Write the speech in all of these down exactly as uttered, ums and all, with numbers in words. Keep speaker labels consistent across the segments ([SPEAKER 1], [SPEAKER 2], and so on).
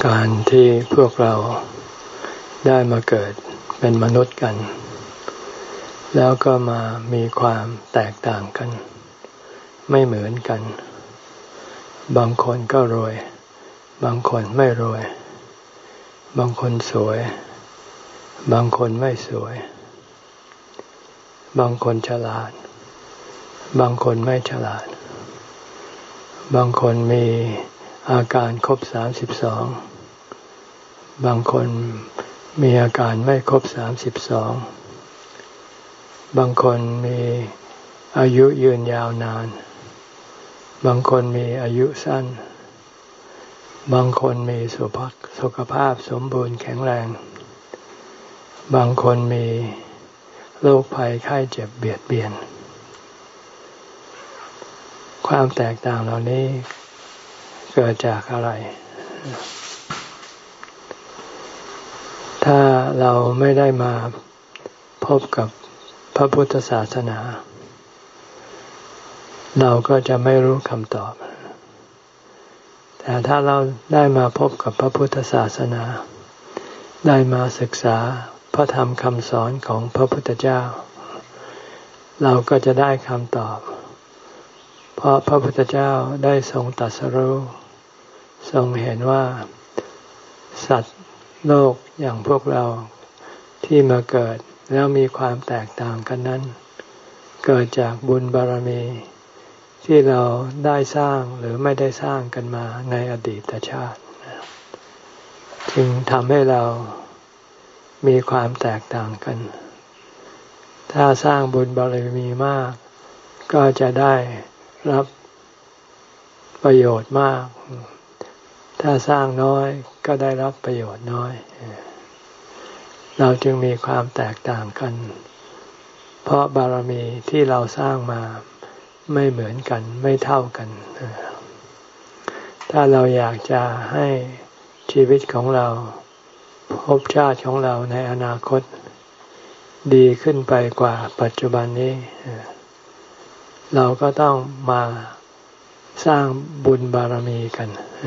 [SPEAKER 1] การที่พวกเราได้มาเกิดเป็นมนุษย์กันแล้วก็มามีความแตกต่างกันไม่เหมือนกันบางคนก็รวยบางคนไม่รวยบางคนสวยบางคนไม่สวยบางคนฉลาดบางคนไม่ฉลาดบางคนมีอาการครบสามสิบสองบางคนมีอาการไม่ครบสามสิบสองบางคนมีอายุยืนยาวนานบางคนมีอายุสั้นบางคนมีสุขภาพสุขภาพสมบูรณ์แข็งแรงบางคนมีโรคภัยไข้เจ็บเบียดเบียนความแตกต่างเหล่านี้เกิดจากอะไรถ้าเราไม่ได้มาพบกับพระพุทธศาสนาเราก็จะไม่รู้คำตอบแต่ถ้าเราได้มาพบกับพระพุทธศาสนาได้มาศึกษาพระธรรมคำสอนของพระพุทธเจ้าเราก็จะได้คำตอบเพราะพระพุทธเจ้าได้ทรงตรัสรู้ทรงเห็นว่าสัตว์โลกอย่างพวกเราที่มาเกิดแล้วมีความแตกต่างกันนั้นเกิดจากบุญบารมีที่เราได้สร้างหรือไม่ได้สร้างกันมาในอดีตชาติจึงทำให้เรามีความแตกต่างกันถ้าสร้างบุญบารมีมากก็จะได้รับประโยชน์มากถ้าสร้างน้อยก็ได้รับประโยชน์น้อยเราจึงมีความแตกต่างกันเพราะบารมีที่เราสร้างมาไม่เหมือนกันไม่เท่ากันถ้าเราอยากจะให้ชีวิตของเราภพชาติของเราในอนาคตดีขึ้นไปกว่าปัจจุบันนี้เราก็ต้องมาสร้างบุญบารมีกัน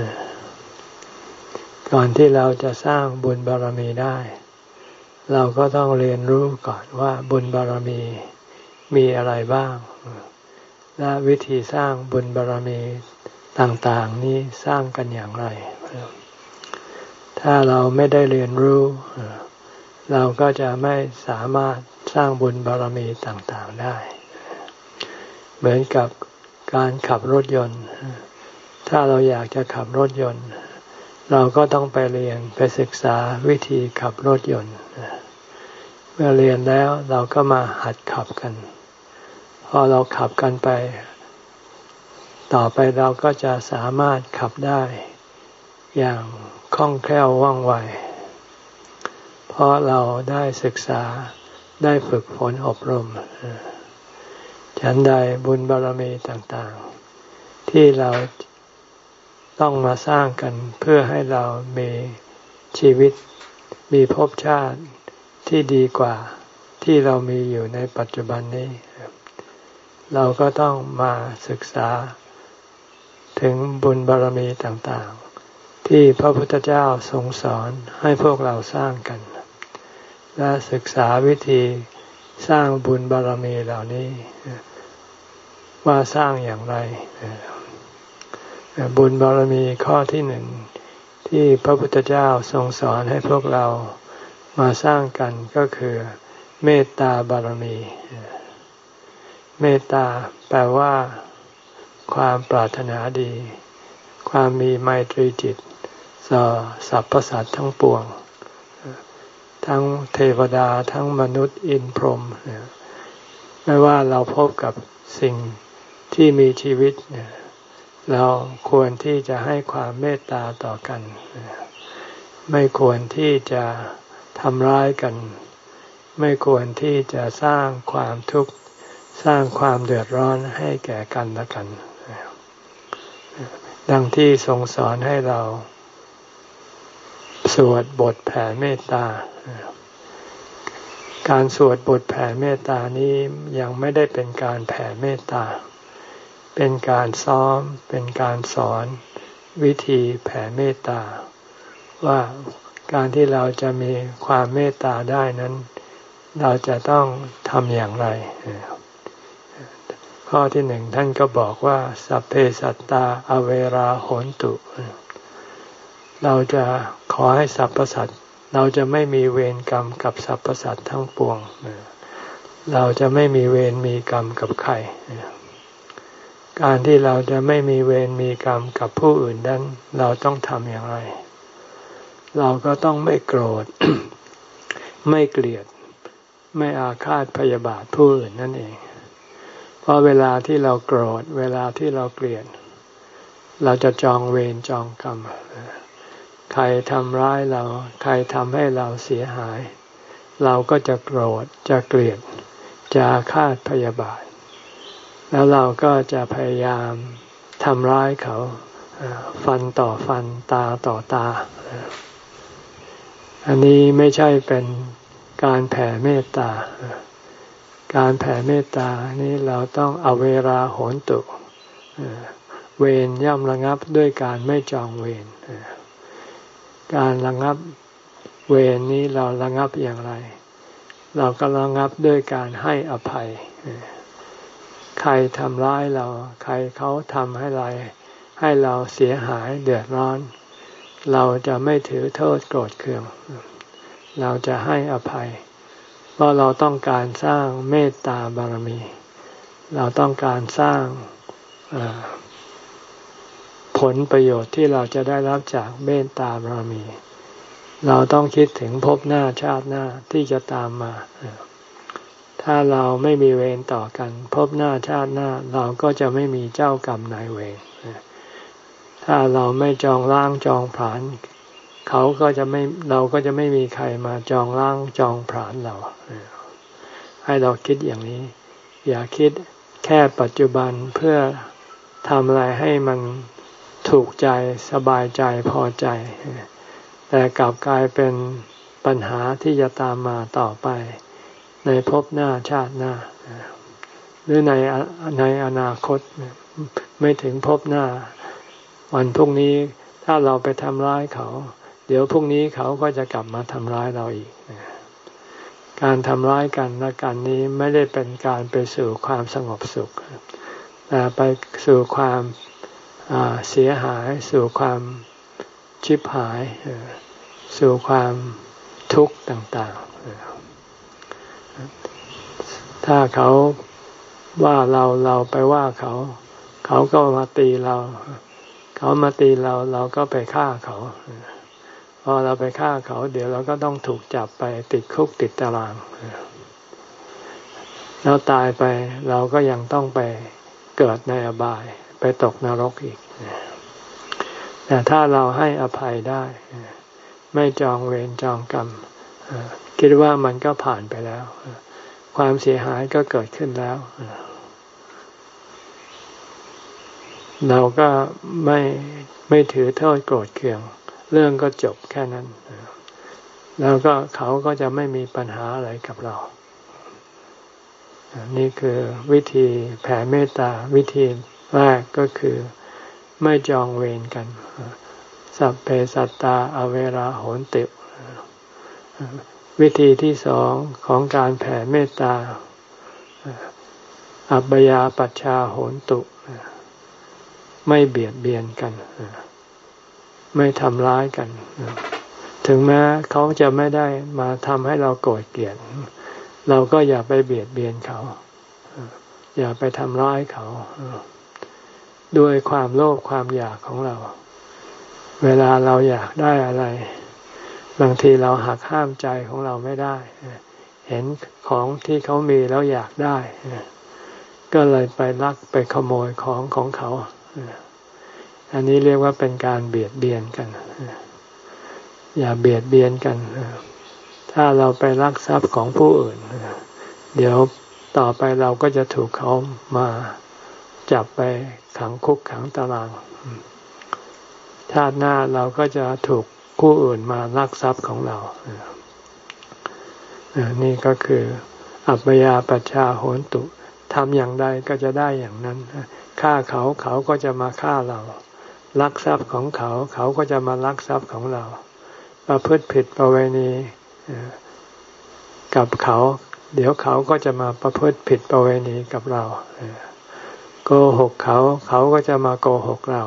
[SPEAKER 1] ก่อนที่เราจะสร้างบุญบารมีได้เราก็ต้องเรียนรู้ก่อนว่าบุญบารมีมีอะไรบ้างและวิธีสร้างบุญบารมีต่างๆนี้สร้างกันอย่างไรถ้าเราไม่ได้เรียนรู้เราก็จะไม่สามารถสร้างบุญบารมีต่างๆได้เหมือนกับการขับรถยนต์ถ้าเราอยากจะขับรถยนต์เราก็ต้องไปเรียนไปศึกษาวิธีขับรถยนต์เมื่อเรียนแล้วเราก็มาหัดขับกันพอเราขับกันไปต่อไปเราก็จะสามารถขับได้อย่างคล่องแคล่วว่องไวเพราะเราได้ศึกษาได้ฝึกฝนอบรมฉันใดบุญบารมีต่างๆที่เราต้องมาสร้างกันเพื่อให้เรามีชีวิตมีภพชาติที่ดีกว่าที่เรามีอยู่ในปัจจุบันนี้เราก็ต้องมาศึกษาถึงบุญบารมีต่างๆที่พระพุทธเจ้าทรงสอนให้พวกเราสร้างกันและศึกษาวิธีสร้างบุญบารมีเหล่านี้ว่าสร้างอย่างไรบุญบารมีข้อที่หนึ่งที่พระพุทธเจ้าทรงสอนให้พวกเรามาสร้างกันก็คือเมตตาบารมีเมตตาแปลว่าความปรารถนาดีความมีไมตรีจิตต่อสรรพสัตว์ทั้งปวงทั้งเทวดาทั้งมนุษย์อินทร์พรหมไม่ว่าเราพบกับสิ่งที่มีชีวิตเราควรที่จะให้ความเมตตาต่อกันไม่ควรที่จะทำร้ายกันไม่ควรที่จะสร้างความทุกข์สร้างความเดือดร้อนให้แก่กันและกันดังที่ทรงสอนให้เราสวดบทแผ่เมตตาการสวดบทแผ่เมตตานี้ยังไม่ได้เป็นการแผ่เมตตาเป็นการซ้อมเป็นการสอนวิธีแผ่เมตตาว่าการที่เราจะมีความเมตตาได้นั้นเราจะต้องทำอย่างไรข้อที่หนึ่งท่านก็บอกว่าสัพเพสัตตาอเวราโหนตุเราจะขอให้สรรพสัตว์เราจะไม่มีเวรกรรมกับสรรพสัตว์ทั้งปวงเราจะไม่มีเวรมีกรรมกับใครการที่เราจะไม่มีเวรมีกรรมกับผู้อื่นนั้นเราต้องทำอย่างไรเราก็ต้องไม่โกรธ ไม่เกลียดไม่อาฆาตพยาบาทผู้อื่นนั่นเองเพราะเวลาที่เราโกรธเวลาที่เราเกลียดเราจะจองเวรจองกรรมใครทำร้ายเราใครทำให้เราเสียหายเราก็จะโกรธจะเกลียดจะอาฆาตพยาบาทแล้วเราก็จะพยายามทำร้ายเขาฟันต่อฟันตาต่อตาอันนี้ไม่ใช่เป็นการแผ่เมตตาการแผ่เมตตานี้เราต้องอเวราโหนตุเวรย่อมระงับด้วยการไม่จองเวรการระงับเวรนี้เราระงับอย่างไรเราก็ระงับด้วยการให้อภัยใครทำร้ายเราใครเขาทำให้เราให้เราเสียหายเดือดร้อนเราจะไม่ถือโทษโกรธเคืองเราจะให้อภัยเพราะเราต้องการสร้างเมตตาบารมีเราต้องการสร้างผลประโยชน์ที่เราจะได้รับจากเมตตาบารมีเราต้องคิดถึงภพหน้าชาติหน้าที่จะตามมาถ้าเราไม่มีเวรต่อกันภพหน้าชาติหน้าเราก็จะไม่มีเจ้ากรรมนายเวรถ้าเราไม่จองล้างจองผลาญเขาก็จะไม่เราก็จะไม่มีใครมาจองล้างจองผลาญเราให้เราคิดอย่างนี้อย่าคิดแค่ปัจจุบันเพื่อทำอะไรให้มันถูกใจสบายใจพอใจแต่กลับกลายเป็นปัญหาที่จะตามมาต่อไปในภพหน้าชาติหน้าหรือในในอนาคตไม่ถึงภพหน้าวันพรุ่งนี้ถ้าเราไปทำร้ายเขาเดี๋ยวพรุ่งนี้เขาก็จะกลับมาทำร้ายเราอีกการทำร้ายกันและกันนี้ไม่ได้เป็นการไปสู่ความสงบสุขแต่ไปสู่ความเสียหายสู่ความชิบหายสู่ความทุกข์ต่างๆถ้าเขาว่าเราเราไปว่าเขาเขาก็มาตีเราเขามาตีเราเราก็ไปฆ่าเขาพอเราไปฆ่าเขาเดี๋ยวเราก็ต้องถูกจับไปติดคุกติดตารางแล้วตายไปเราก็ยังต้องไปเกิดในอบายไปตกนรกอีกแต่ถ้าเราให้อภัยได้ไม่จองเวรจองกรรมคิดว่ามันก็ผ่านไปแล้วความเสียหายก็เกิดขึ้นแล้วเราก็ไม่ไม่ถือโทษโกรธเคืองเรื่องก็จบแค่นั้นแล้วก็เขาก็จะไม่มีปัญหาอะไรกับเรานี่คือวิธีแผ่เมตตาวิธีแรกก็คือไม่จองเวรกันสัพเพสัตตาอเวราโหนติวิธีที่สองของการแผ่เมตตาอัปปยาปัชชาโหนตุไม่เบียดเบียนกันไม่ทำร้ายกันถึงแม้เขาจะไม่ได้มาทำให้เราโกรธเกลียดเราก็อย่าไปเบียดเบียนเขาอย่าไปทำร้ายเขาด้วยความโลภความอยากของเราเวลาเราอยากได้อะไรบางทีเราหักห้ามใจของเราไม่ได้เห็นของที่เขามีแล้วอยากได้ก็เลยไปลักไปขโมยของของเขาอันนี้เรียกว่าเป็นการเบียดเบียนกันอย่าเบียดเบียนกันถ้าเราไปลักทรัพย์ของผู้อื่นเดี๋ยวต่อไปเราก็จะถูกเขามาจับไปขังคุกขังตารางชาติหน้าเราก็จะถูกผู้อื่นมาลักทรัพย์ของเรานี่ก็คืออัปปยาปัชชาโหนตุทำอย่างใดก็จะได้อย่างนั้นฆ่าเขาเขาก็จะมาฆ่าเราลักทรัพย์ของเขาเขาก็จะมาลักทรัพย์ของเราประพฤติผิดประเวณีกับเขาเดี๋ยวเขาก็จะมาประพฤติผิดประเวณีกับเราโกหกเขาเขาก็จะมาโกหกเรา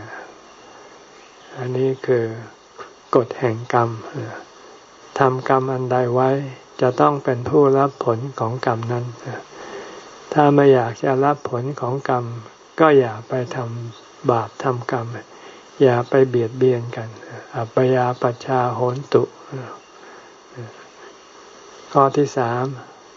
[SPEAKER 1] อันนี้คือกฎแห่งกรรมทำกรรมอันใดไว้จะต้องเป็นผู้รับผลของกรรมนั้นถ้าไม่อยากจะรับผลของกรรมก็อย่าไปทำบาปทำกรรมอย่าไปเบียดเบียนกันอัปปยาปัชชาโหนตุข้อที่สาม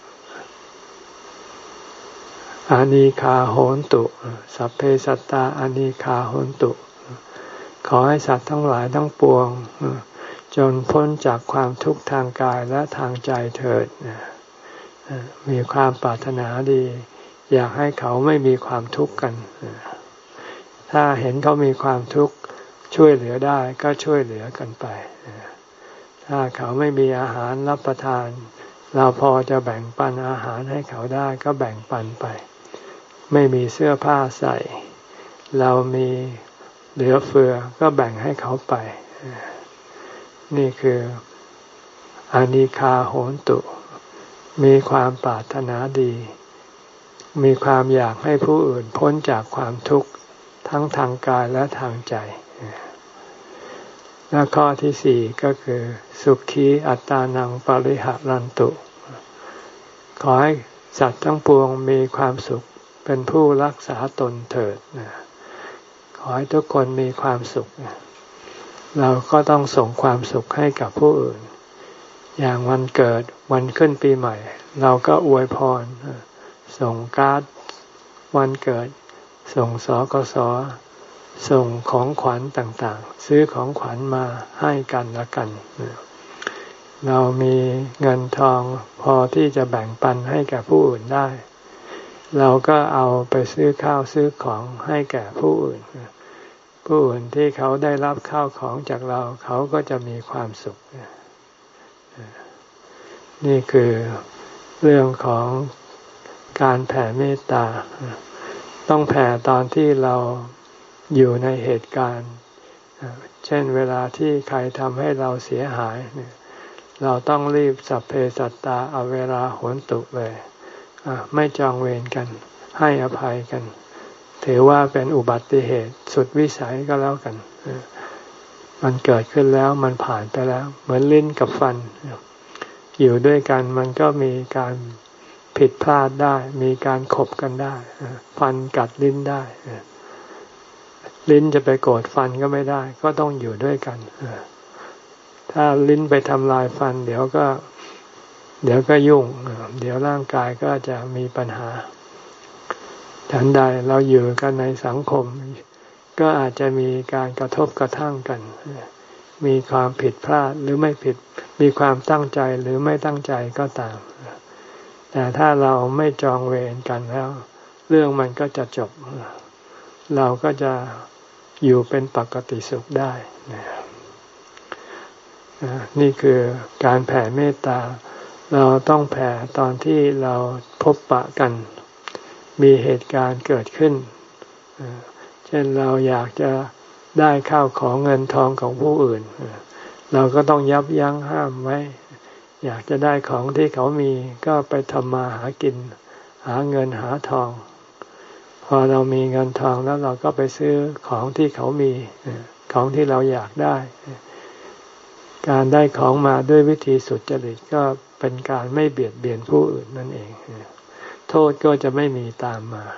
[SPEAKER 1] อานีคาโหนตุสัพเพสัตตาอานีคาโหนตุขอให้สัตว์ทั้งหลายทั้งปวงจนพ้นจากความทุกข์ทางกายและทางใจเถิดมีความปรารถนาดีอยากให้เขาไม่มีความทุกข์กันถ้าเห็นเขามีความทุกข์ช่วยเหลือได้ก็ช่วยเหลือกันไปถ้าเขาไม่มีอาหารรับประทานเราพอจะแบ่งปันอาหารให้เขาได้ก็แบ่งปันไปไม่มีเสื้อผ้าใส่เรามีเหลือเฟือก็แบ่งให้เขาไปนี่คืออานิคาโหนตุมีความปรารถนาดีมีความอยากให้ผู้อื่นพ้นจากความทุกข์ทั้งทางกายและทางใจและข้อที่สี่ก็คือสุขีอัตตานังปริหารันตุขอให้สัตว์ทั้งปวงมีความสุขเป็นผู้รักษาตนเถิดขอให้ทุกคนมีความสุขเราก็ต้องส่งความสุขให้กับผู้อื่นอย่างวันเกิดวันขึ้นปีใหม่เราก็อวยพรส่งการ์ดวันเกิดส่งสกส.ส่งของขวัญต่างๆซื้อของขวัญมาให้กันและกันเรามีเงินทองพอที่จะแบ่งปันให้แก่ผู้อื่นได้เราก็เอาไปซื้อข้าวซื้อของให้แก่ผู้อื่นผู้อื่นที่เขาได้รับข้าวของจากเราเขาก็จะมีความสุขนี่คือเรื่องของการแผ่เมตตาต้องแผ่ตอนที่เราอยู่ในเหตุการณ์เช่นเวลาที่ใครทำให้เราเสียหายเราต้องรีบสัพเพสัตตาอเวราโหนตุเลยไม่จองเวรกันให้อภัยกันถือว่าเป็นอุบัติเหตุสุดวิสัยก็แล้วกันมันเกิดขึ้นแล้วมันผ่านไปแล้วเหมือนลิ้นกับฟันอยู่ด้วยกันมันก็มีการผิดพลาดได้มีการขบกันได้ฟันกัดลิ้นได้ลิ้นจะไปโกรธฟันก็ไม่ได้ก็ต้องอยู่ด้วยกันถ้าลิ้นไปทำลายฟันเดี๋ยวก็เดี๋ยวก็ยุ่งเดี๋ยวร่างกายก็จะมีปัญหาฉันใดเราอยู่กันในสังคมก็อาจจะมีการกระทบกระทั่งกันมีความผิดพลาดหรือไม่ผิดมีความตั้งใจหรือไม่ตั้งใจก็ตามแต่ถ้าเราไม่จองเวรกันแล้วเรื่องมันก็จะจบเราก็จะอยู่เป็นปกติสุขได้นี่คือการแผ่เมตตาเราต้องแผ่ตอนที่เราพบปะกันมีเหตุการณ์เกิดขึ้นเช่นเราอยากจะได้ข้าวของเงินทองของผู้อื่นเราก็ต้องยับยั้งห้ามไว้อยากจะได้ของที่เขามีก็ไปทำมาหากินหาเงินหาทองพอเรามีเงินทองแล้วเราก็ไปซื้อของที่เขามีของที่เราอยากได้การได้ของมาด้วยวิธีสุจริตก็เป็นการไม่เบียดเบียนผู้อื่นนั่นเองโทษก็จะไม่มีตามมา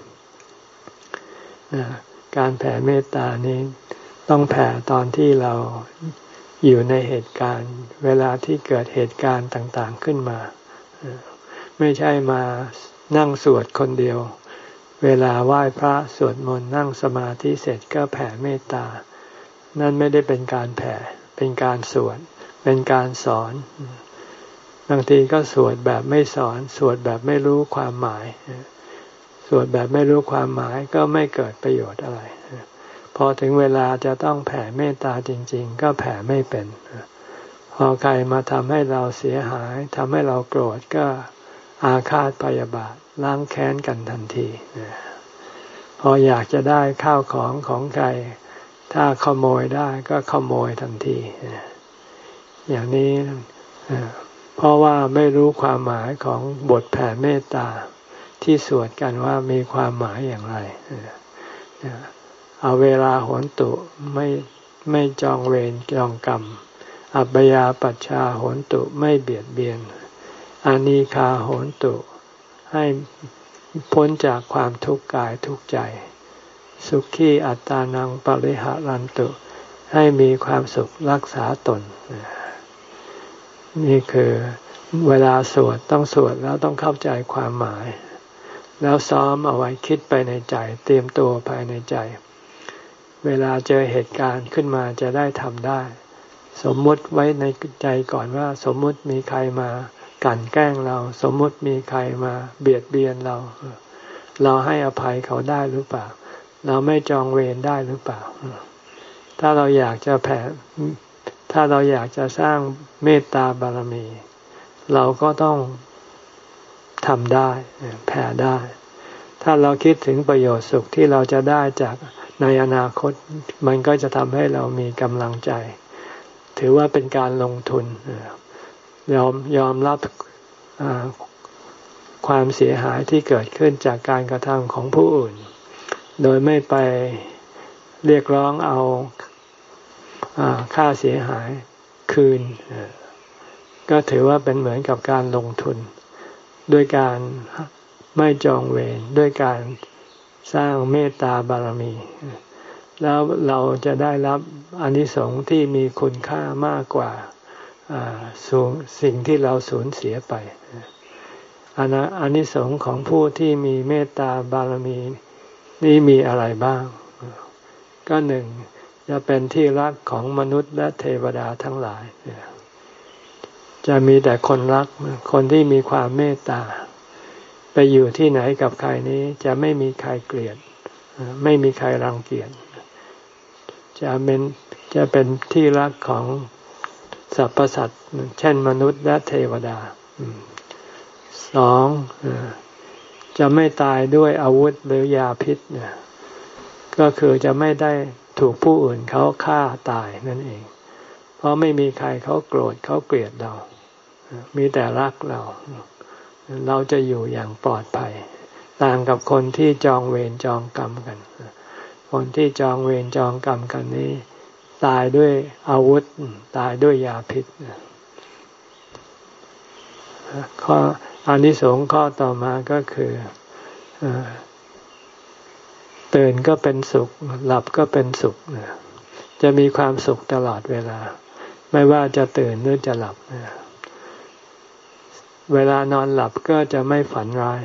[SPEAKER 1] การแผ่เมตตานี้ต้องแผ่ตอนที่เราอยู่ในเหตุการณ์เวลาที่เกิดเหตุการณ์ต่างๆขึ้นมาไม่ใช่มานั่งสวดคนเดียวเวลาไหว้พระสวดมนต์นั่งสมาธิเสร็จก็แผ่เมตตานั่นไม่ได้เป็นการแผ่เป็นการสวดเป็นการสอนบางทีก็สวดแบบไม่สอนสวดแบบไม่รู้ความหมายสวดแบบไม่รู้ความหมายก็ไม่เกิดประโยชน์อะไรพอถึงเวลาจะต้องแผ่เมตตาจริงๆก็แผ่ไม่เป็นพอใครมาทำให้เราเสียหายทำให้เราโกรธก็อาฆาตพยาบาทล้างแค้นกันทันทีพออยากจะได้ข้าวของของใครถ้าขโมยได้ก็ขโมยทันทีอย่างนี้เพราะว่าไม่รู้ความหมายของบทแผ่เมตตาที่สวดกันว่ามีความหมายอย่างไรเอาเวลาโหนตุไม่ไม่จองเวรจองกรรมอัปปยาปัชชาโหนตุไม่เบียดเบียนอานีคาโหนตุให้พ้นจากความทุกข์กายทุกข์ใจสุขีอัตตานังปริหารันตุให้มีความสุขรักษาตนนี่คือเวลาสวดต้องสวดแล้วต้องเข้าใจความหมายแล้วซ้อมเอาไว้คิดไปในใจเตรียมตัวภายในใจเวลาเจอเหตุการณ์ขึ้นมาจะได้ทำได้สมมุติไว้ในใจก่อนว่าสมมุติมีใครมากลั่นแกล้งเราสมมุติมีใครมาเบียดเบียนเราเราให้อภัยเขาได้หรือเปล่าเราไม่จองเวรได้หรือเปล่าถ้าเราอยากจะแผ่ถ้าเราอยากจะสร้างเมตตาบารมีเราก็ต้องทำได้แผ่ได้ถ้าเราคิดถึงประโยชน์สุขที่เราจะได้จากในอนาคตมันก็จะทำให้เรามีกำลังใจถือว่าเป็นการลงทุนยอมยอมรับความเสียหายที่เกิดขึ้นจากการกระทำของผู้อื่นโดยไม่ไปเรียกร้องเอาค่าเสียหายคืนก็ถือว่าเป็นเหมือนกับการลงทุนด้วยการไม่จองเวรด้วยการสร้างเมตตาบารมีแล้วเราจะได้รับอานิสงส์ที่มีคุณค่ามากกว่าสิ่งที่เราสูญเสียไปอานิสงส์ของผู้ที่มีเมตตาบารมีนี่มีอะไรบ้างก็หนึ่งจะเป็นที่รักของมนุษย์และเทวดาทั้งหลายจะมีแต่คนรักคนที่มีความเมตตาไปอยู่ที่ไหนกับใครนี้จะไม่มีใครเกลียดไม่มีใครรังเกียจจะเป็นจะเป็นที่รักของสรรพสัตว์เช่นมนุษย์และเทวดาสองจะไม่ตายด้วยอาวุธหรือยาพิษก็คือจะไม่ได้ถูกผู้อื่นเขาฆ่าตายนั่นเองเพราะไม่มีใครเขาโกรธเขาเกลียดเรามีแต่รักเราเราจะอยู่อย่างปลอดภัยต่างกับคนที่จองเวรจองกรรมกันคนที่จองเวรจองกรรมกันนี้ตายด้วยอาวุธตายด้วยยาพิษข้ออานิสงส์ข้อต่อมาก็คือตื่นก็เป็นสุขหลับก็เป็นสุขจะมีความสุขตลอดเวลาไม่ว่าจะตื่นหรือจะหลับเวลานอนหลับก็จะไม่ฝันร้าย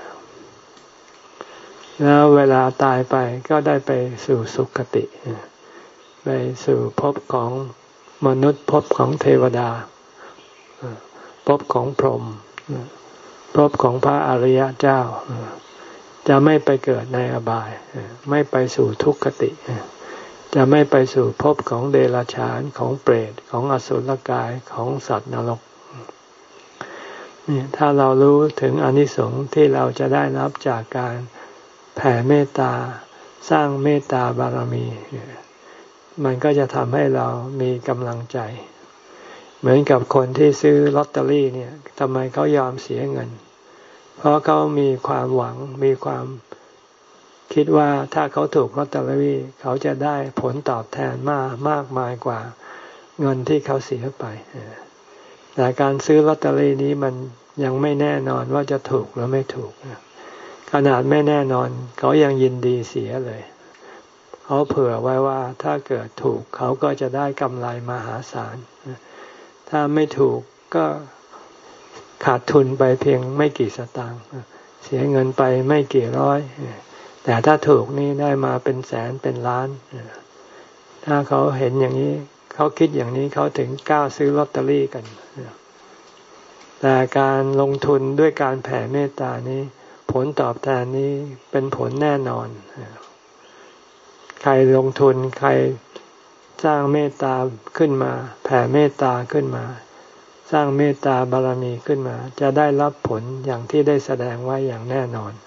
[SPEAKER 1] แล้วเวลาตายไปก็ได้ไปสู่สุคติไปสู่ภพของมนุษย์ภพของเทวดาภพของพรหมภพของพระอริยเจ้าจะไม่ไปเกิดในอบายไม่ไปสู่ทุกขติจะไม่ไปสู่ภพของเดรัจฉานของเปรตของอสุรกายของสัตว์นรกนี่ถ้าเรารู้ถึงอานิสงส์ที่เราจะได้รับจากการแผ่เมตตาสร้างเมตตาบารมีมันก็จะทำให้เรามีกำลังใจเหมือนกับคนที่ซื้อลอตเตอรี่เนี่ยทำไมเขายอมเสียเงินเพราะเขามีความหวังมีความคิดว่าถ้าเขาถูกลอตเตอรี่เขาจะได้ผลตอบแทนมากมากมายกว่าเงินที่เขาเสียไปแต่การซื้อลอตเตอรี่นี้มันยังไม่แน่นอนว่าจะถูกหรือไม่ถูกขนาดไม่แน่นอนเขายังยินดีเสียเลยเขาเผื่อไว้ว่าถ้าเกิดถูกเขาก็จะได้กำไรมหาศาลถ้าไม่ถูกก็ขาดทุนไปเพียงไม่กี่สตางค์เสียเงินไปไม่กี่ร้อยแต่ถ้าถูกนี่ได้มาเป็นแสนเป็นล้านถ้าเขาเห็นอย่างนี้เขาคิดอย่างนี้เขาถึงกล้าซื้อลอตเตอรี่กันแต่การลงทุนด้วยการแผ่เมตตานี้ผลตอบแทนนี้เป็นผลแน่นอนใครลงทุนใครสร้างเมตตาขึ้นมาแผ่เมตตาขึ้นมาสร้างเมตตาบารมีขึ้นมาจะได้รับผลอย่างที่ได้แสดงไว้อย่างแน่นอน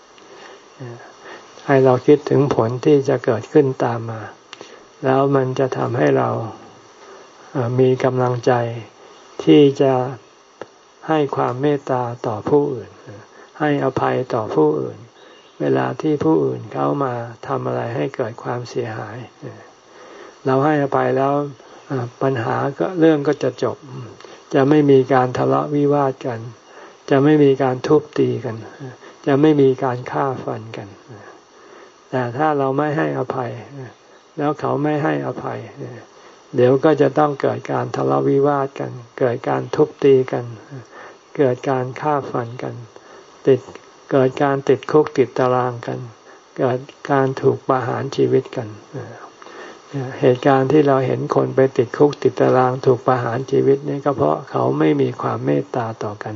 [SPEAKER 1] ให้เราคิดถึงผลที่จะเกิดขึ้นตามมาแล้วมันจะทำให้เรามีกำลังใจที่จะให้ความเมตตาต่อผู้อื่นให้อภัยต่อผู้อื่นเวลาที่ผู้อื่นเขามาทำอะไรให้เกิดความเสียหายเราให้อภัยแล้วปัญหาก็เรื่องก็จะจบจะไม่มีการทะเลาะวิวาทกันจะไม่มีการทุบตีกันจะไม่มีการฆ่าฟันกันแต่ถ้าเราไม่ให้อภัยแล้วเขาไม่ให้อภัยเดี๋ยวก็จะต้องเกิดการทะเลาะวิวาทกันเกิดการทุบตีกันเกิดการฆ่าฟันกันติดเกิดการติดคุกติดตารางกันเกิดการถูกประหารชีวิตกันเหตุการณ์ที่เราเห็นคนไปติดคุกติดตารางถูกประหารชีวิตนี่ก็เพราะเขาไม่มีความเมตตาต่อกัน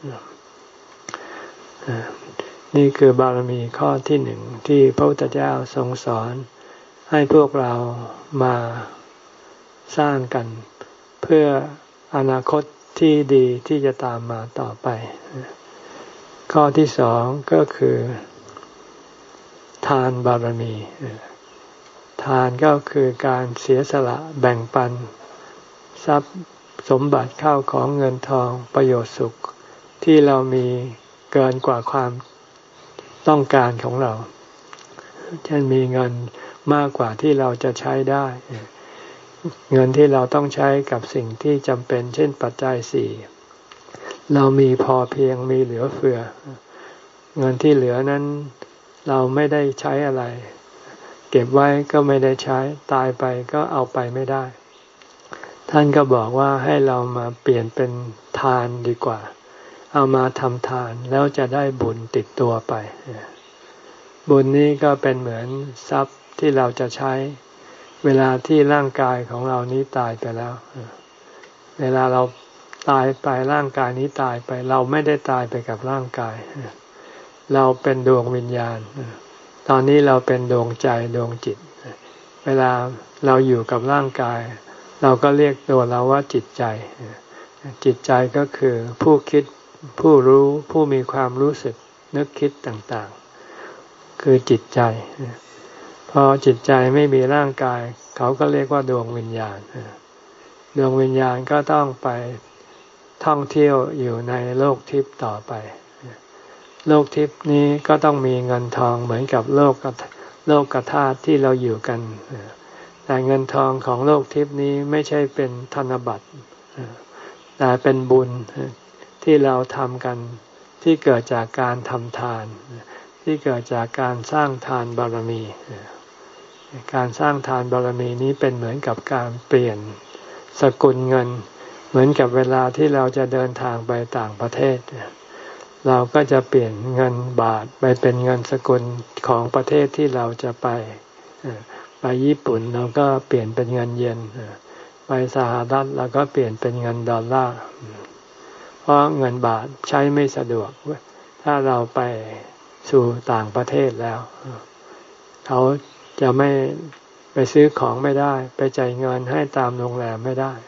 [SPEAKER 1] นี่คือบารมีข้อที่หนึ่งที่พระพุทธเจ้าทรงสอนให้พวกเรามาสร้างกันเพื่ออนาคตที่ดีที่จะตามมาต่อไปข้อที่สองก็คือทานบารมีทานก็คือการเสียสละแบ่งปันทรัพย์สมบัติเข้าของเงินทองประโยชน์สุขที่เรามีเกินกว่าความต้องการของเราเช่นมีเงินมากกว่าที่เราจะใช้ได้เงินที่เราต้องใช้กับสิ่งที่จำเป็นเช่นปัจจัยสี่เรามีพอเพียงมีเหลือเฟือเงินที่เหลือนั้นเราไม่ได้ใช้อะไรเก็บไว้ก็ไม่ได้ใช้ตายไปก็เอาไปไม่ได้ท่านก็บอกว่าให้เรามาเปลี่ยนเป็นทานดีกว่าเอามาทำทานแล้วจะได้บุญติดตัวไปบุญนี้ก็เป็นเหมือนทรัพย์ที่เราจะใช้เวลาที่ร่างกายของเรานี้ตายไปแล้วเวลาเราตายไปร่างกายนี้ตายไปเราไม่ได้ตายไปกับร่างกายเราเป็นดวงวิญญาณตอนนี้เราเป็นดวงใจดวงจิตเวลาเราอยู่กับร่างกายเราก็เรียกตัวเราว่าจิตใจจิตใจก็คือผู้คิดผู้รู้ผู้มีความรู้สึกนึกคิดต่างๆคือจิตใจพอจิตใจไม่มีร่างกายเขาก็เรียกว่าดวงวิญญาณดวงวิญญาณก็ต้องไปท่องเที่ยวอยู่ในโลกทิพย์ต่อไปโลกทิพย์นี้ก็ต้องมีเงินทองเหมือนกับโลกโลกธาตุที่เราอยู่กันแต่เงินทองของโลกทิพย์นี้ไม่ใช่เป็นธนบัตรแต่เป็นบุญที่เราทำกันที่เกิดจากการทำทานที่เกิดจากการสร้างทานบารมีการสร้างทานบารมีนี้เป็นเหมือนกับการเปลี่ยนสกุลเงินเหมือนกับเวลาที่เราจะเดินทางไปต่างประเทศเราก็จะเปลี่ยนเงินบาทไปเป็นเงินสกุลของประเทศที่เราจะไปไปญี่ปุ่นเราก็เปลี่ยนเป็นเงินเยนไปสหรัฐเราก็เปลี่ยนเป็นเงินดอลลาร์เพราะเงินบาทใช้ไม่สะดวกถ้าเราไปสู่ต่างประเทศแล้วเขาจะไม่ไปซื้อของไม่ได้ไปจ่ายเงินให้ตามโรงแรมไม่ได้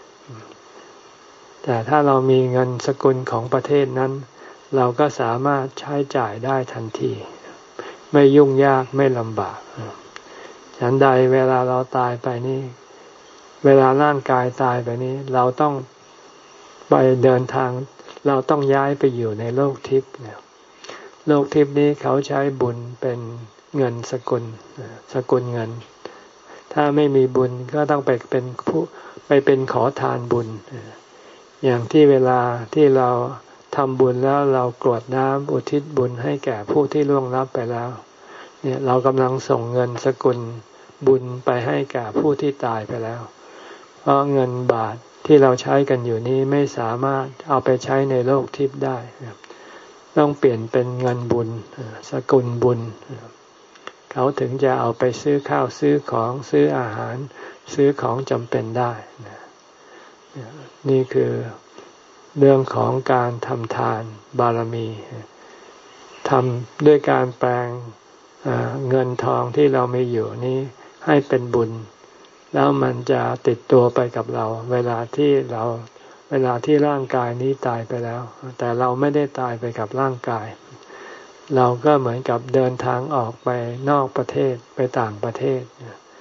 [SPEAKER 1] แต่ถ้าเรามีเงินสกุลของประเทศนั้นเราก็สามารถใช้จ่ายได้ทันทีไม่ยุ่งยากไม่ลำบากฉันใดเวลาเราตายไปนี่เวลาร่างกายตายไปนี้เราต้องไปเดินทางเราต้องย้ายไปอยู่ในโลกทิพย์โลกทิพย์นี้เขาใช้บุญเป็นเงินสกุลสกุลเงินถ้าไม่มีบุญก็ต้องไปเป็นผู้ไปเป็นขอทานบุญอย่างที่เวลาที่เราทำบุญแล้วเรากรวดน้ำอุทิศบุญให้แก่ผู้ที่ล่วงลับไปแล้วเนี่ยเรากำลังส่งเงินสกุลบุญไปให้แก่ผู้ที่ตายไปแล้วเพราะเงินบาทที่เราใช้กันอยู่นี้ไม่สามารถเอาไปใช้ในโลกทิพย์ได้ต้องเปลี่ยนเป็นเงินบุญสกุลบุญเขาถึงจะเอาไปซื้อข้าวซื้อของซื้ออาหารซื้อของจำเป็นได้นี่คือเรื่องของการทำทานบารมีทำด้วยการแปลงเงินทองที่เรามีอยู่นี้ให้เป็นบุญแล้วมันจะติดตัวไปกับเราเวลาที่เราเวลาที่ร่างกายนี้ตายไปแล้วแต่เราไม่ได้ตายไปกับร่างกายเราก็เหมือนกับเดินทางออกไปนอกประเทศไปต่างประเทศ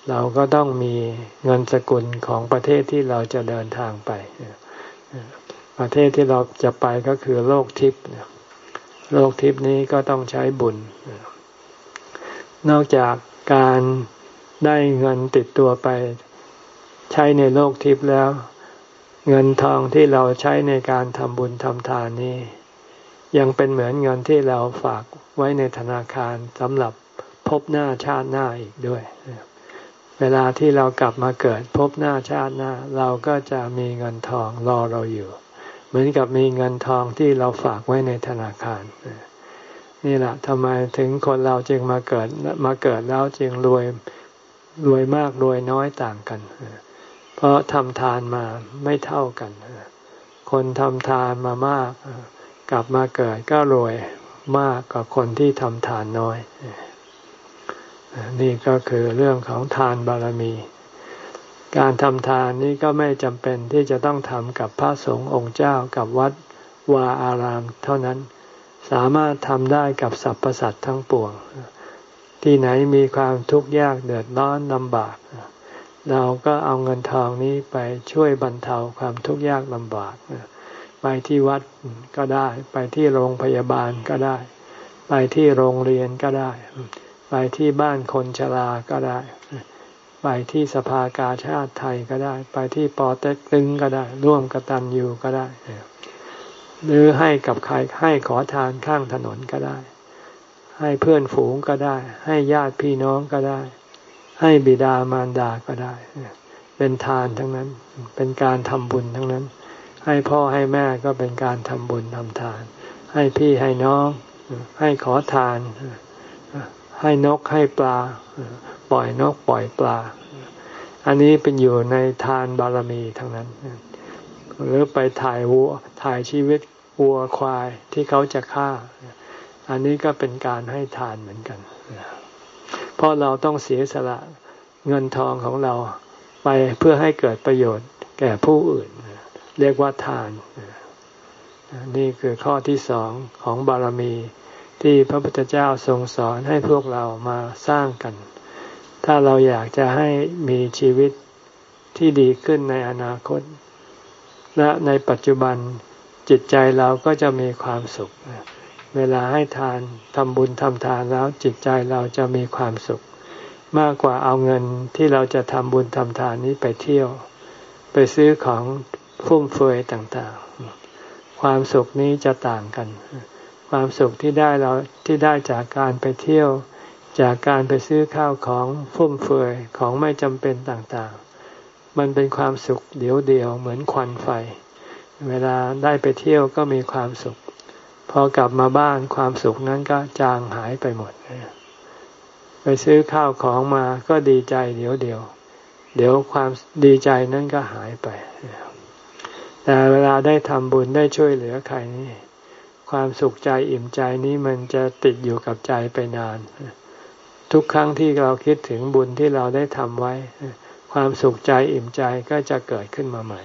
[SPEAKER 1] เราก็ต้องมีเงินสกุลของประเทศที่เราจะเดินทางไปประเทศที่เราจะไปก็คือโลกทิพย์โลกทิพย์นี้ก็ต้องใช้บุญนอกจากการได้เงินติดตัวไปใช้ในโลกทิพย์แล้วเงินทองที่เราใช้ในการทำบุญทำทานนี้ยังเป็นเหมือนเงินที่เราฝากไว้ในธนาคารสำหรับพบหน้าชาติหน้าอีกด้วยเวลาที่เรากลับมาเกิดพบหน้าชาติหน้าเราก็จะมีเงินทองรอเราอยู่เหมือนกับมีเงินทองที่เราฝากไว้ในธนาคารนี่แหละทำไมถึงคนเราจึงมาเกิดมาเกิดแล้วจึงรวยรวยมากรวยน้อยต่างกันเพราะทำทานมาไม่เท่ากันคนทำทานมามากกลับมาเกิดก็รวยมากกว่าคนที่ทำทานน้อยนี่ก็คือเรื่องของทานบารมีการทำทานนี้ก็ไม่จำเป็นที่จะต้องทำกับพระสงฆ์องค์เจ้ากับวัดวาอารามเท่านั้นสามารถทำได้กับสรรพสัตว์ทั้งปวงที่ไหนมีความทุกข์ยากเดือดร้อนลำบากเราก็เอาเงินทองนี้ไปช่วยบรรเทาความทุกข์ยากลำบากไปที่วัดก็ได้ไปที่โรงพยาบาลก็ได้ไปที่โรงเรียนก็ได้ไปที่บ้านคนชราก็ได้ไปที่สภากาชาดไทยก็ได้ไปที่ปอเต็กตึงก็ได้ร่วมกตัญญูก็ได้หรือให้กับใครให้ขอทานข้างถนนก็ได้ให้เพื่อนฝูงก็ได้ให้ญาติพี่น้องก็ได้ให้บิดามารดาก็ได้เป็นทานทั้งนั้นเป็นการทำบุญทั้งนั้นให้พ่อให้แม่ก็เป็นการทำบุญทำทานให้พี่ให้น้องให้ขอทานให้นกให้ปลาปล่อยนกปล่อยปลาอันนี้เป็นอยู่ในทานบารมีทั้งนั้นหรือไปถ่ายวัวถ่ายชีวิตวัวควายที่เขาจะฆ่าอันนี้ก็เป็นการให้ทานเหมือนกันเพราะเราต้องเสียสละเงินทองของเราไปเพื่อให้เกิดประโยชน์แก่ผู้อื่นเรียกว่าทานนี่คือข้อที่สองของบารมีที่พระพุทธเจ้าทรงสอนให้พวกเรามาสร้างกันถ้าเราอยากจะให้มีชีวิตที่ดีขึ้นในอนาคตและในปัจจุบันจิตใจเราก็จะมีความสุขเวลาให้ทานทำบุญทำทานแล้วจิตใจเราจะมีความสุขมากกว่าเอาเงินที่เราจะทำบุญทำทานนี้ไปเที่ยวไปซื้อของฟุ่มเฟือยต่างๆความสุขนี้จะต่างกันความสุขที่ได้เราที่ได้จากการไปเที่ยวจากการไปซื้อข้าวของฟุ่มเฟือยของไม่จำเป็นต่างๆมันเป็นความสุขเดียวเดียวเหมือนควันไฟเวลาได้ไปเที่ยวก็มีความสุขพอกลับมาบ้านความสุขนั้นก็จางหายไปหมดไปซื้อข้าวของมาก็ดีใจเดี๋ยวเดียวเดี๋ยวความดีใจนั้นก็หายไปแต่เวลาได้ทำบุญได้ช่วยเหลือใครนี่ความสุขใจอิ่มใจนี้มันจะติดอยู่กับใจไปนานทุกครั้งที่เราคิดถึงบุญที่เราได้ทำไว้ความสุขใจอิ่มใจก็จะเกิดขึ้นมาใหม่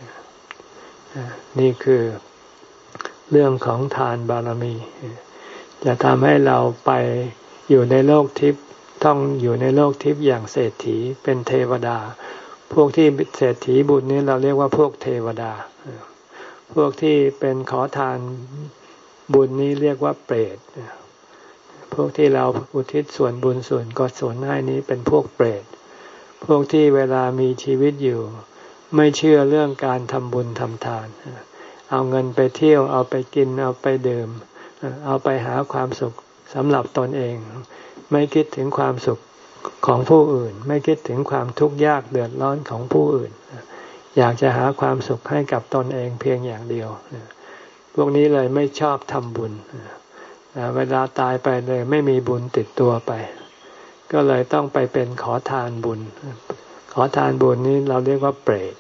[SPEAKER 1] นี่คือเรื่องของทานบารมีจะทำให้เราไปอยู่ในโลกทิพย์ต้องอยู่ในโลกทิพย์อย่างเศรษฐีเป็นเทวดาพวกที่เศรษฐีบุญนี้เราเรียกว่าพวกเทวดาพวกที่เป็นขอทานบุญนี้เรียกว่าเปรตพวกที่เราอุทิศส่วนบุญส่วนกุศลให้นี้เป็นพวกเปรตพวกที่เวลามีชีวิตอยู่ไม่เชื่อเรื่องการทำบุญทำทานเอาเงินไปเที่ยวเอาไปกินเอาไปดื่มเอาไปหาความสุขสำหรับตนเองไม่คิดถึงความสุขของผู้อื่นไม่คิดถึงความทุกข์ยากเดือดร้อนของผู้อื่นอยากจะหาความสุขให้กับตนเองเพียงอย่างเดียวพวกนี้เลยไม่ชอบทำบุญเวลาตายไปเลยไม่มีบุญติดตัวไปก็เลยต้องไปเป็นขอทานบุญขอทานบุญนี้เราเรียกว่าเปรต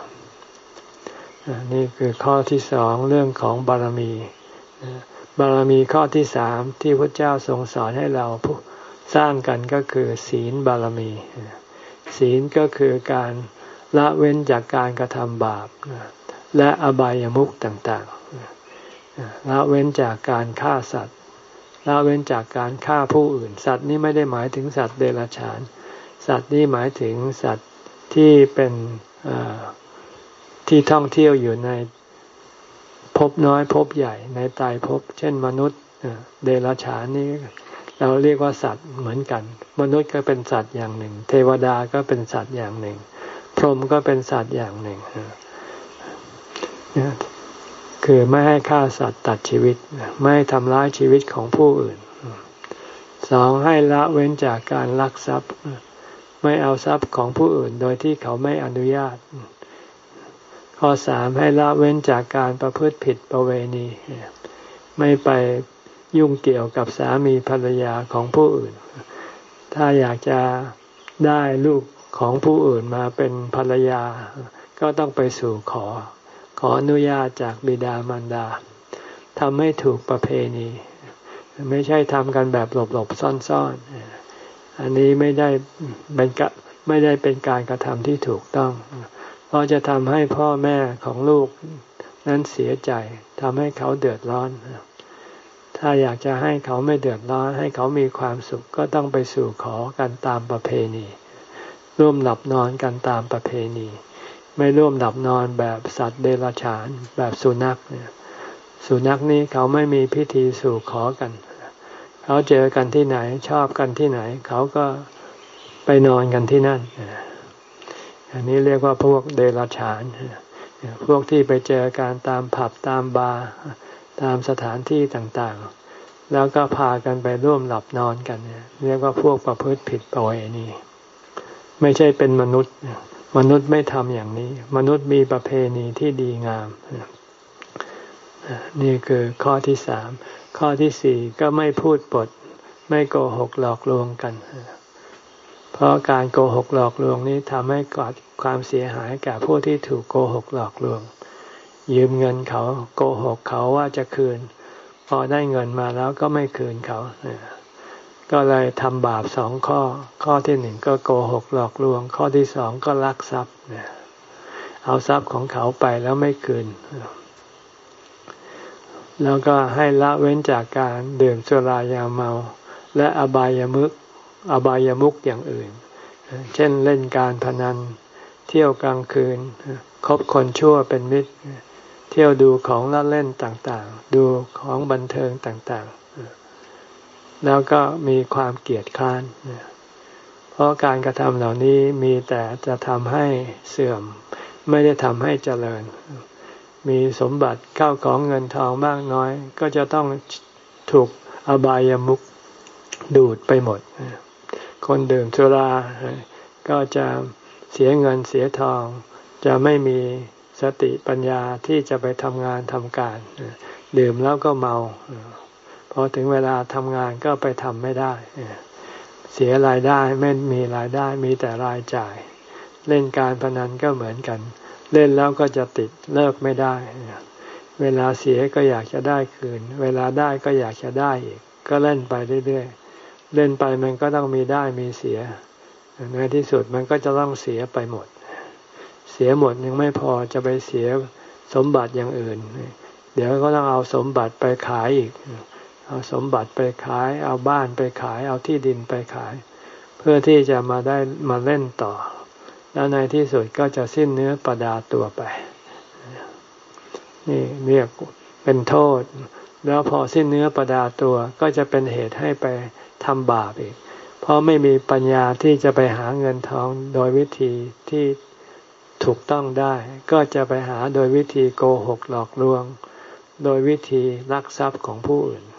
[SPEAKER 1] นี่คือข้อที่สองเรื่องของบารมีบารมีข้อที่สามที่พระเจ้าทรงสอนให้เราสร้างกันก็คือศีลบารมีศีลก็คือการละเว้นจากการกระทำบาปและอบายามุขต่างๆละเว้นจากการฆ่าสัตว์ละเว้นจากการฆ่าผู้อื่นสัตว์นี้ไม่ได้หมายถึงสัตว์เดรัจฉานสัตว์นี่หมายถึงสัตว์ที่เป็นที่ท่องเที่ยวอยู่ในภพน้อยภพใหญ่ในตายภพเช่นมนุษย์เดรัจฉานนี่เราเรียกว่าสัตว์เหมือนกันมนุษย์ก็เป็นสัตว์อย่างหนึ่งเทวดาก็เป็นสัตว์อย่างหนึ่งพรหมก็เป็นสัตว์อย่างหนึ่งคือไม่ให้ฆ่าสัตว์ตัดชีวิตไม่ให้ทำร้ายชีวิตของผู้อื่นสองให้ละเว้นจากการลักทรัพย์ไม่เอาทรัพย์ของผู้อื่นโดยที่เขาไม่อนุญาตข้อสามให้ละเว้นจากการประพฤติผิดประเวณีไม่ไปยุ่งเกี่ยวกับสามีภรรยาของผู้อื่นถ้าอยากจะได้ลูกของผู้อื่นมาเป็นภรรยาก็ต้องไปสู่ขอขออนุญาตจากบิดามารดาทำให้ถูกประเพณีไม่ใช่ทำกันแบบหลบๆซ่อนๆอันนี้ไม่ได้เป็นไม่ได้เป็นการกระทำที่ถูกต้องเพราะจะทำให้พ่อแม่ของลูกนั้นเสียใจทำให้เขาเดือดร้อนถ้าอยากจะให้เขาไม่เดือดร้อนให้เขามีความสุขก็ต้องไปสู่ขอกันตามประเพณีร่วมหลับนอนกันตามประเพณีไม่ร่วมหลับนอนแบบสัตว์เดรัจฉานแบบสุนัขเนี่ยสุนัขนี้เขาไม่มีพิธีสู่ขอกันเขาเจอกันที่ไหนชอบกันที่ไหนเขาก็ไปนอนกันที่นั่นอันนี้เรียกว่าพวกเดรัจฉานพวกที่ไปเจอการตามผับตามบาร์ตามสถานที่ต่างๆแล้วก็พากันไปร่วมหลับนอนกันเรียกว่าพวกประพฤติผิดประเวณีไม่ใช่เป็นมนุษย์มนุษย์ไม่ทำอย่างนี้มนุษย์มีประเพณีที่ดีงามนี่คือข้อที่สามข้อที่สี่ก็ไม่พูดปดไม่โกหกหลอกลวงกันเพราะการโกหกหลอกลวงนี้ทำให้เกิดความเสียหายแก่ผู้ที่ถูกโกหกหลอกลวงยืมเงินเขาโกหกเขาว่าจะคืนพอได้เงินมาแล้วก็ไม่คืนเขาก็เลยทำบาปสองข้อข้อที่หนึ่งก็โกหกหลอกลวงข้อที่สองก็ลักทรัพย์เอาทรัพย์ของเขาไปแล้วไม่คืนแล้วก็ให้ละเว้นจากการดื่มสุรายาเมาและอบายามุขอบายามุขอย่างอื่นเช่นเล่นการพนันเที่ยวกลางคืนคบคนชั่วเป็นมิตรเที่ยวดูของละเล่นต่างๆดูของบันเทิงต่างๆแล้วก็มีความเกียจคร้านเพราะการกระทำเหล่านี้มีแต่จะทำให้เสื่อมไม่ได้ทำให้เจริญมีสมบัติเข้าของเงินทองมากน้อยก็จะต้องถูกอบายามุขดูดไปหมดคนดื่มสุราก็จะเสียเงินเสียทองจะไม่มีสติปัญญาที่จะไปทำงานทำการดื่มแล้วก็เมาพอถึงเวลาทำงานก็ไปทำไม่ได้เสียรายได้ไม่มีรายได้มีแต่รายจ่ายเล่นการพนันก็เหมือนกันเล่นแล้วก็จะติดเลิกไม่ได้เวลาเสียก็อยากจะได้คืนเวลาได้ก็อยากจะได้อีกก็เล่นไปเรื่อยๆเล่นไปมันก็ต้องมีได้มีเสียในที่สุดมันก็จะต้องเสียไปหมดเสียหมดยังไม่พอจะไปเสียสมบัติอย่างอื่นเดี๋ยวก็ต้องเอาสมบัติไปขายอีกเอาสมบัติไปขายเอาบ้านไปขายเอาที่ดินไปขายเพื่อที่จะมาได้มาเล่นต่อแล้วในที่สุดก็จะสิ้นเนื้อประดาตัวไปนี่เรียกเป็นโทษแล้วพอสิ้นเนื้อประดาตัวก็จะเป็นเหตุให้ไปทำบาปอีกเพราะไม่มีปัญญาที่จะไปหาเงินทองโดยวิธีที่ถูกต้องได้ก็จะไปหาโดยวิธีโกหกหลอกลวงโดยวิธีลักทรัพย์ของผู้อื่น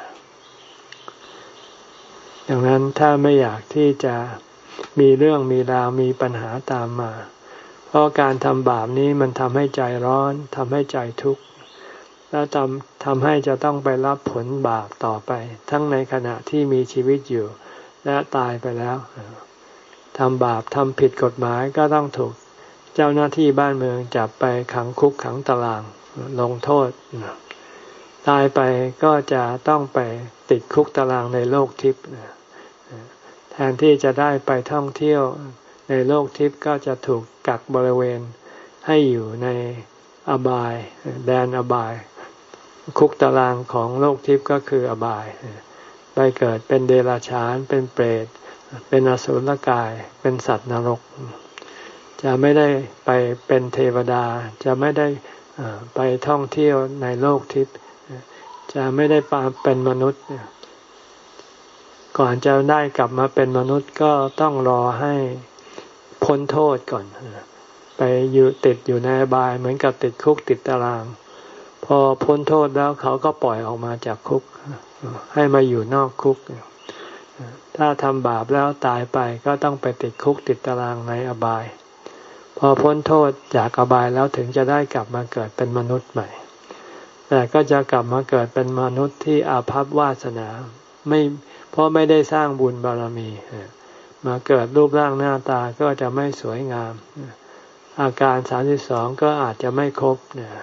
[SPEAKER 1] ดังนั้นถ้าไม่อยากที่จะมีเรื่องมีราวมีปัญหาตามมาเพราะการทำบาปนี้มันทำให้ใจร้อนทำให้ใจทุกข์แล้วทำทำให้จะต้องไปรับผลบาปต่อไปทั้งในขณะที่มีชีวิตอยู่และตายไปแล้วทำบาปทำผิดกฎหมายก็ต้องถูกเจ้าหน้าที่บ้านเมืองจับไปขังคุกขังตารางลงโทษตายไปก็จะต้องไปติดคุกตารางในโลกทิพย์แทนที่จะได้ไปท่องเที่ยวในโลกทิพย์ก็จะถูกกักบริเวณให้อยู่ในอบายแดนอบายคุกตารางของโลกทิพย์ก็คืออบายไปเกิดเป็นเดรัจฉานเป็นเปรตเป็นอสุรกายเป็นสัตว์นรกจะไม่ได้ไปเป็นเทวดาจะไม่ได้ไปท่องเที่ยวในโลกทิพย์จะไม่ได้ไปเป็นมนุษย์ก่อนจะได้กลับมาเป็นมนุษย์ก็ต้องรอให้พ้นโทษก่อนไปอยู่ติดอยู่ในอบายเหมือนกับติดคุกติดตารางพอพ้นโทษแล้วเขาก็ปล่อยออกมาจากคุกให้มาอยู่นอกคุกถ้าทำบาปแล้วตายไปก็ต้องไปติดคุกติดตารางในอบายพอพ้นโทษจากอบายแล้วถึงจะได้กลับมาเกิดเป็นมนุษย์ใหม่แต่ก็จะกลับมาเกิดเป็นมนุษย์ที่อาภัพวาสนาไม่เพราะไม่ได้สร้างบุญบารมีมาเกิดรูปร่างหน้าตาก็จะไม่สวยงามอาการสามสิบสองก็อาจจะไม่ครบ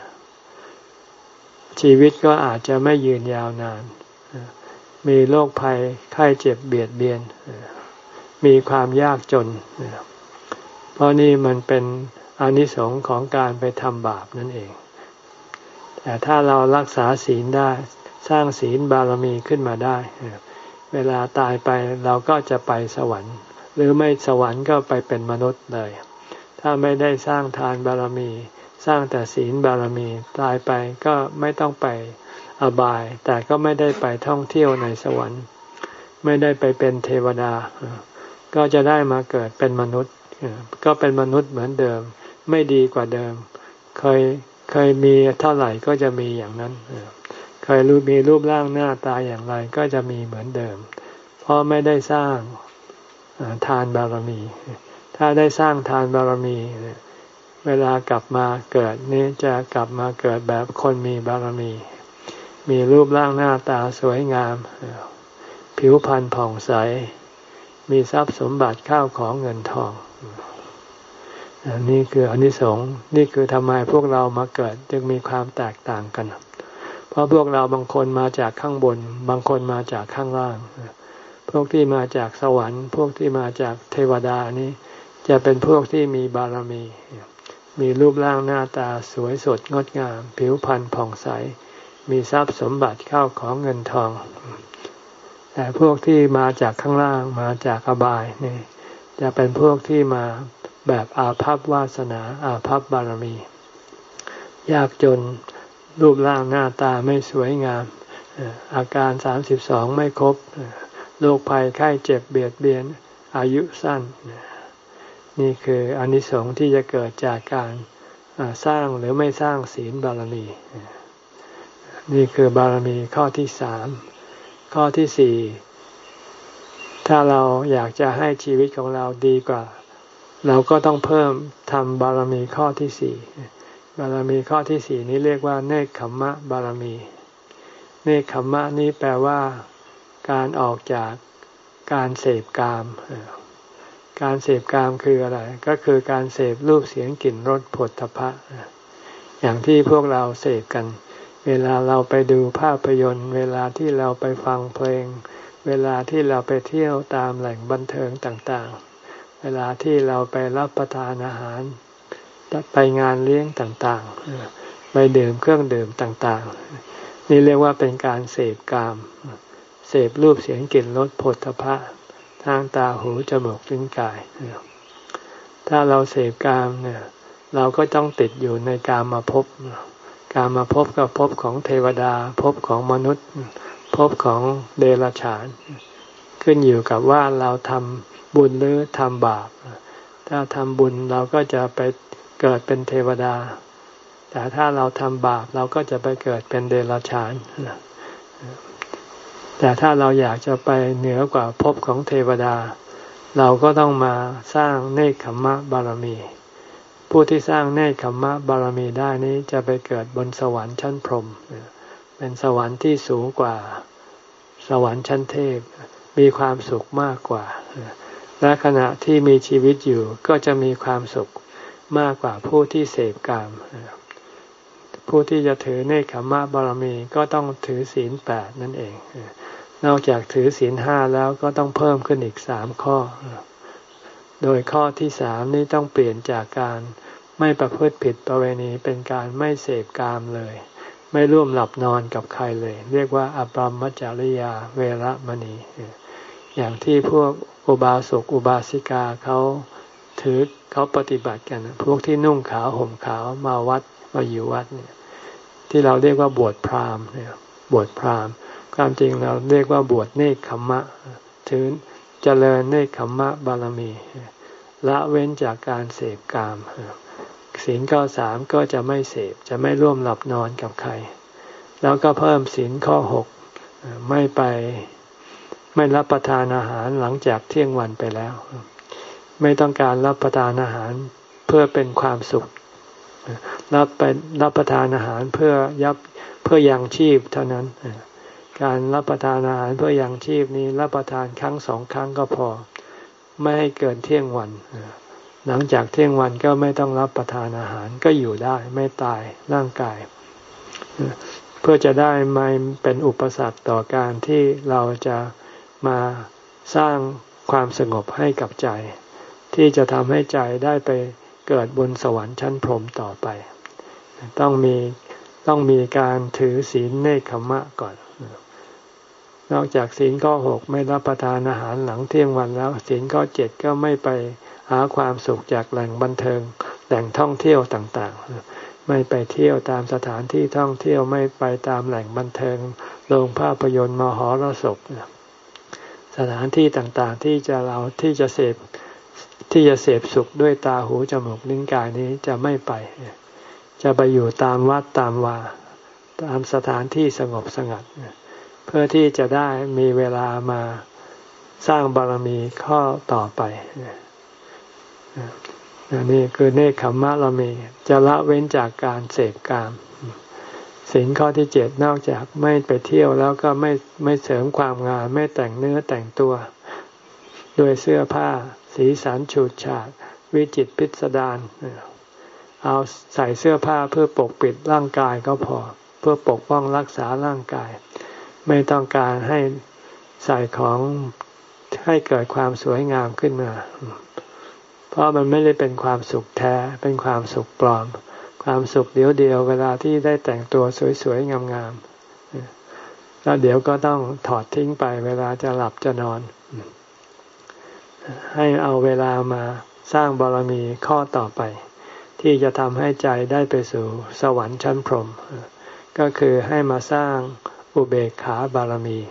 [SPEAKER 1] ชีวิตก็อาจจะไม่ยืนยาวนานมีโรคภัยไข้เจ็บเบียดเบียนมีความยากจนเพราะนี่มันเป็นอานิสงส์ของการไปทำบาปนั่นเองแต่ถ้าเรารักษาศีลได้สร้างศีลบารมีขึ้นมาได้เวลาตายไปเราก็จะไปสวรรค์หรือไม่สวรรค์ก็ไปเป็นมนุษย์เลยถ้าไม่ได้สร้างทานบารมีสร้างแต่ศีลบารมีตายไปก็ไม่ต้องไปอบายแต่ก็ไม่ได้ไปท่องเที่ยวในสวรรค์ไม่ได้ไปเป็นเทวดาก็จะได้มาเกิดเป็นมนุษย์ก็เป็นมนุษย์เหมือนเดิมไม่ดีกว่าเดิมเคยเคยมีเท่าไหร่ก็จะมีอย่างนั้นเคยรู้มีรูปร่างหน้าตาอย่างไรก็จะมีเหมือนเดิมเพราะไม่ได้สร้างทานบารมีถ้าได้สร้างทานบารมีเวลากลับมาเกิดนี้จะกลับมาเกิดแบบคนมีบารมีมีรูปร่างหน้าตาสวยงามผิวพรรณผ่องใสมีทรัพย์สมบัติข้าวของเงินทองนี่คืออานิสงส์นี่คือทำไมพวกเรามาเกิดจึงมีความแตกต่างกันเพราะพวกเราบางคนมาจากข้างบนบางคนมาจากข้างล่างพวกที่มาจากสวรรค์พวกที่มาจากเทวดานี้จะเป็นพวกที่มีบารมีมีรูปร่างหน้าตาสวยสดงดงามผิวพรรณผ่องใสมีทรัพย์สมบัติข้าวของเงินทองแต่พวกที่มาจากข้างล่างมาจากอบายนี่จะเป็นพวกที่มาแบบอาภัพวาสนาอาภัพบารมียากจนรูปร่างหน้าตาไม่สวยงามอาการสามสิบสองไม่ครบโรคภัยไข้เจ็บเบียดเบียนอายุสั้นนี่คืออานิสงส์ที่จะเกิดจากการสร้างหรือไม่สร้างศีลบารมีนี่คือบารมีข้อที่สามข้อที่สี่ถ้าเราอยากจะให้ชีวิตของเราดีกว่าเราก็ต้องเพิ่มทำบารมีข้อที่สี่บารมีข้อที่สี่นี้เรียกว่าเนกขัมมะบารมีเนกขัมมะนี้แปลว่าการออกจากการเสพกามการเสพกามคืออะไรก็คือการเสพรูปเสียงกลิ่นรสผลทพะอย่างที่พวกเราเสพกันเวลาเราไปดูภาพยนตร์เวลาที่เราไปฟังเพลงเวลาที่เราไปเที่ยวตามแหล่งบันเทิงต่างๆเวลาที่เราไปรับประทานอาหารไปงานเลี้ยงต่างๆไปดื่มเครื่องดื่มต่างๆนี่เรียกว่าเป็นการเสพกามเสพรูปเสียงกลิ่นรสผลทพะทางตาหูจมูกลิ้นกายถ้าเราเสพกามเนี่ยเราก็ต้องติดอยู่ในกามมาภพกามมาภพกับภพของเทวดาภพของมนุษย์ภพของเดรัจฉานขึ้นอยู่กับว่าเราทำบุญหรือทำบาปถ้าทำบุญเราก็จะไปเกิดเป็นเทวดาแต่ถ้าเราทำบาปเราก็จะไปเกิดเป็นเดรัจฉานแต่ถ้าเราอยากจะไปเหนือกว่าภพของเทวดาเราก็ต้องมาสร้างเนกขัมมะบารมีผู้ที่สร้างเนกขัมมะบารมีได้นี้จะไปเกิดบนสวรรค์ชั้นพรหมเป็นสวรรค์ที่สูงกว่าสวรรค์ชั้นเทพมีความสุขมากกว่าและขณะที่มีชีวิตอยู่ก็จะมีความสุขมากกว่าผู้ที่เสพกามผู้ที่จะถือเนกขัมมะบารมีก็ต้องถือศีลแปดนั่นเองนอกจากถือศีลห้าแล้วก็ต้องเพิ่มขึ้นอีกสามข้อโดยข้อที่สามนี้ต้องเปลี่ยนจากการไม่ประพฤติผิดประเวณีเป็นการไม่เสพกามเลยไม่ร่วมหลับนอนกับใครเลยเรียกว่าอปรมจริยาเวรมณีอย่างที่พวกอุบาสกอุบาสิกาเขาถือเขาปฏิบัติกันพวกที่นุ่งขาวห่มขาวมาวัดมาอยู่วัดเนี่ยที่เราเรียกว่าบวชพราหมณ์เนี่ยบวชพราหมณ์ความจริงเราเรียกว่าบวชเนกขัมมะถือเจริญเนกขัมมะบารมีละเว้นจากการเสพกามศีลข้อสามก็จะไม่เสพจะไม่ร่วมหลับนอนกับใครแล้วก็เพิ่มศีลข้อหกไม่ไปไม่รับประทานอาหารหลังจากเที่ยงวันไปแล้วไม่ต้องการรับประทานอาหารเพื่อเป็นความสุขรับไปรับประทานอาหารเพื่อยับเพื่อยังชีพเท่านั้นการรับประทานอาหารเพื่อยังชีพนี้รับประทานครั้งสองครั้งก็พอไม่ให้เกินเที่ยงวันหลังจากเที่ยงวันก็ไม่ต้องรับประทานอาหารก็อยู่ได้ไม่ตายร่างกายเพื่อจะได้ไม่เป็นอุปสรรคต่อการที่เราจะมาสร้างความสงบให้กับใจที่จะทำให้ใจได้ไปเกิดบนสวรรค์ชั้นพรหมต่อไปต้องมีต้องมีการถือศีลเนกขัมมะก่อนนอกจากศีลข้อหกไม่รับประทานอาหารหลังเที่ยงวันแล้วศีลข้อเจ็ดก็ไม่ไปหาความสุขจากแหล่งบันเทิงแหล่งท่องเที่ยวต่างๆไม่ไปเที่ยวตามสถานที่ท่องเที่ยวไม่ไปตามแหล่งบันเทิงโรงภาพยนตร์มหรสพสถานที่ต่างๆที่จะเราที่จะเสพที่จะเสพสุขด้วยตาหูจมูกลิ้นกายนี้จะไม่ไปจะไปอยู่ตามวัดตามวาตามสถานที่สงบสงัดเพื่อที่จะได้มีเวลามาสร้างบารมีข้อต่อไปนี่คือเนกขัมมะบารมีจะละเว้นจากการเสพกามศีลข้อที่เจ็ดนอกจากไม่ไปเที่ยวแล้วก็ไม่ไม่เสริมความงามไม่แต่งเนื้อแต่งตัวด้วยเสื้อผ้าสีสันฉูดฉาดวิจิตรพิสดารเอาใส่เสื้อผ้าเพื่อปกปิดร่างกายก็พอเพื่อปกป้องรักษาร่างกายไม่ต้องการให้ใส่ของให้เกิดความสวยงามขึ้นมาเพราะมันไม่ได้เป็นความสุขแท้เป็นความสุขปลอมความสุขเดียวเดียวเวลาที่ได้แต่งตัวสวยๆงามๆแล้วเดี๋ยวก็ต้องถอดทิ้งไปเวลาจะหลับจะนอนให้เอาเวลามาสร้างบารมีข้อต่อไปที่จะทำให้ใจได้ไปสู่สวรรค์ชั้นพรหมก็คือให้มาสร้างอุเบกขาบารมี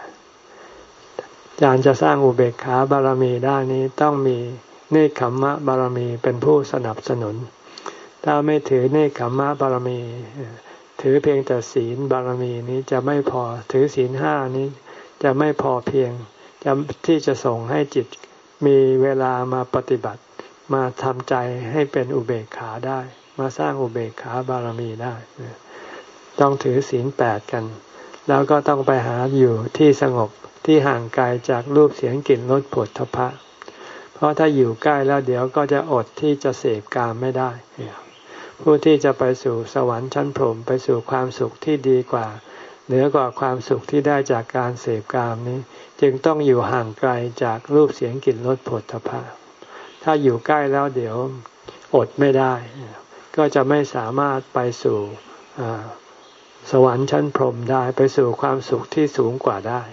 [SPEAKER 1] การจะสร้างอุเบกขาบารมีได้นี้ต้องมีเนกขัมมะบารมีเป็นผู้สนับสนุนถ้าไม่ถือเนกขัมมะบารมีถือเพียงแต่ศีลบารมีนี้จะไม่พอถือศีลห้านี้จะไม่พอเพียงจะที่จะส่งให้จิตมีเวลามาปฏิบัติมาทำใจให้เป็นอุเบกขาได้มาสร้างอุเบกขาบารมีได้ต้องถือศีลแปดกันแล้วก็ต้องไปหาอยู่ที่สงบที่ห่างไกลจากรูปเสียงกลิ่นรสผลทพะเพราะถ้าอยู่ใกล้แล้วเดี๋ยวก็จะอดที่จะเสพกามไม่ได้ผู้ที่จะไปสู่สวรรค์ชั้นพรหมไปสู่ความสุขที่ดีกว่าเหนือกว่าความสุขที่ได้จากการเสพกามนี้จึงต้องอยู่ห่างไกลจากรูปเสียงกลิ่นรสผลทพะถ้าอยู่ใกล้แล้วเดี๋ยวอดไม่ได้ก็จะไม่สามารถไปสู่สวรรค์ชั้นพรหมได้ไปสู่ความสุขที่สูงกว่าได้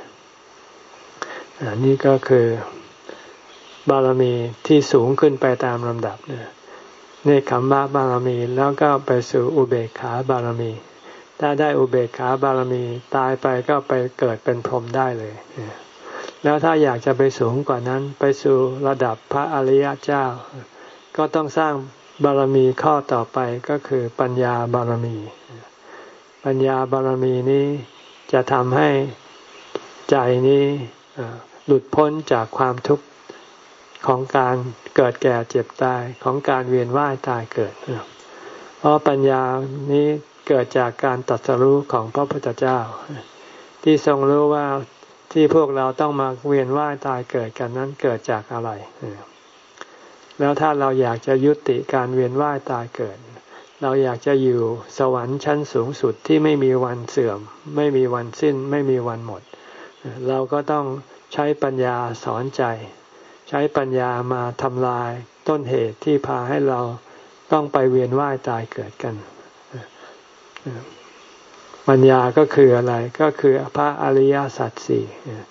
[SPEAKER 1] อันนี้ก็คือบารมีที่สูงขึ้นไปตามลำดับเนกขัมมะบารมีแล้วก็ไปสู่อุเบกขาบารมีถ้าได้อุเบกขาบารมีตายไปก็ไปเกิดเป็นพรหมได้เลยแล้วถ้าอยากจะไปสูงกว่านั้นไปสู่ระดับพระอริยเจ้าก็ต้องสร้างบารมีข้อต่อไปก็คือปัญญาบารมีปัญญาบารมีนี้จะทำให้ใจนี้หลุดพ้นจากความทุกข์ของการเกิดแก่เจ็บตายของการเวียนว่ายตายเกิดเพราะปัญญานี้เกิดจากการตรัสรู้ของพระพุทธเจ้าที่ทรงรู้ว่าที่พวกเราต้องมาเวียนว่ายตายเกิดกันนั้นเกิดจากอะไรแล้วถ้าเราอยากจะยุติการเวียนว่ายตายเกิดเราอยากจะอยู่สวรรค์ชั้นสูงสุดที่ไม่มีวันเสื่อมไม่มีวันสิ้นไม่มีวันหมดเราก็ต้องใช้ปัญญาสอนใจใช้ปัญญามาทำลายต้นเหตุที่พาให้เราต้องไปเวียนว่ายตายเกิดกันปัญญาก็คืออะไรก็คือพระอริยสัจสี่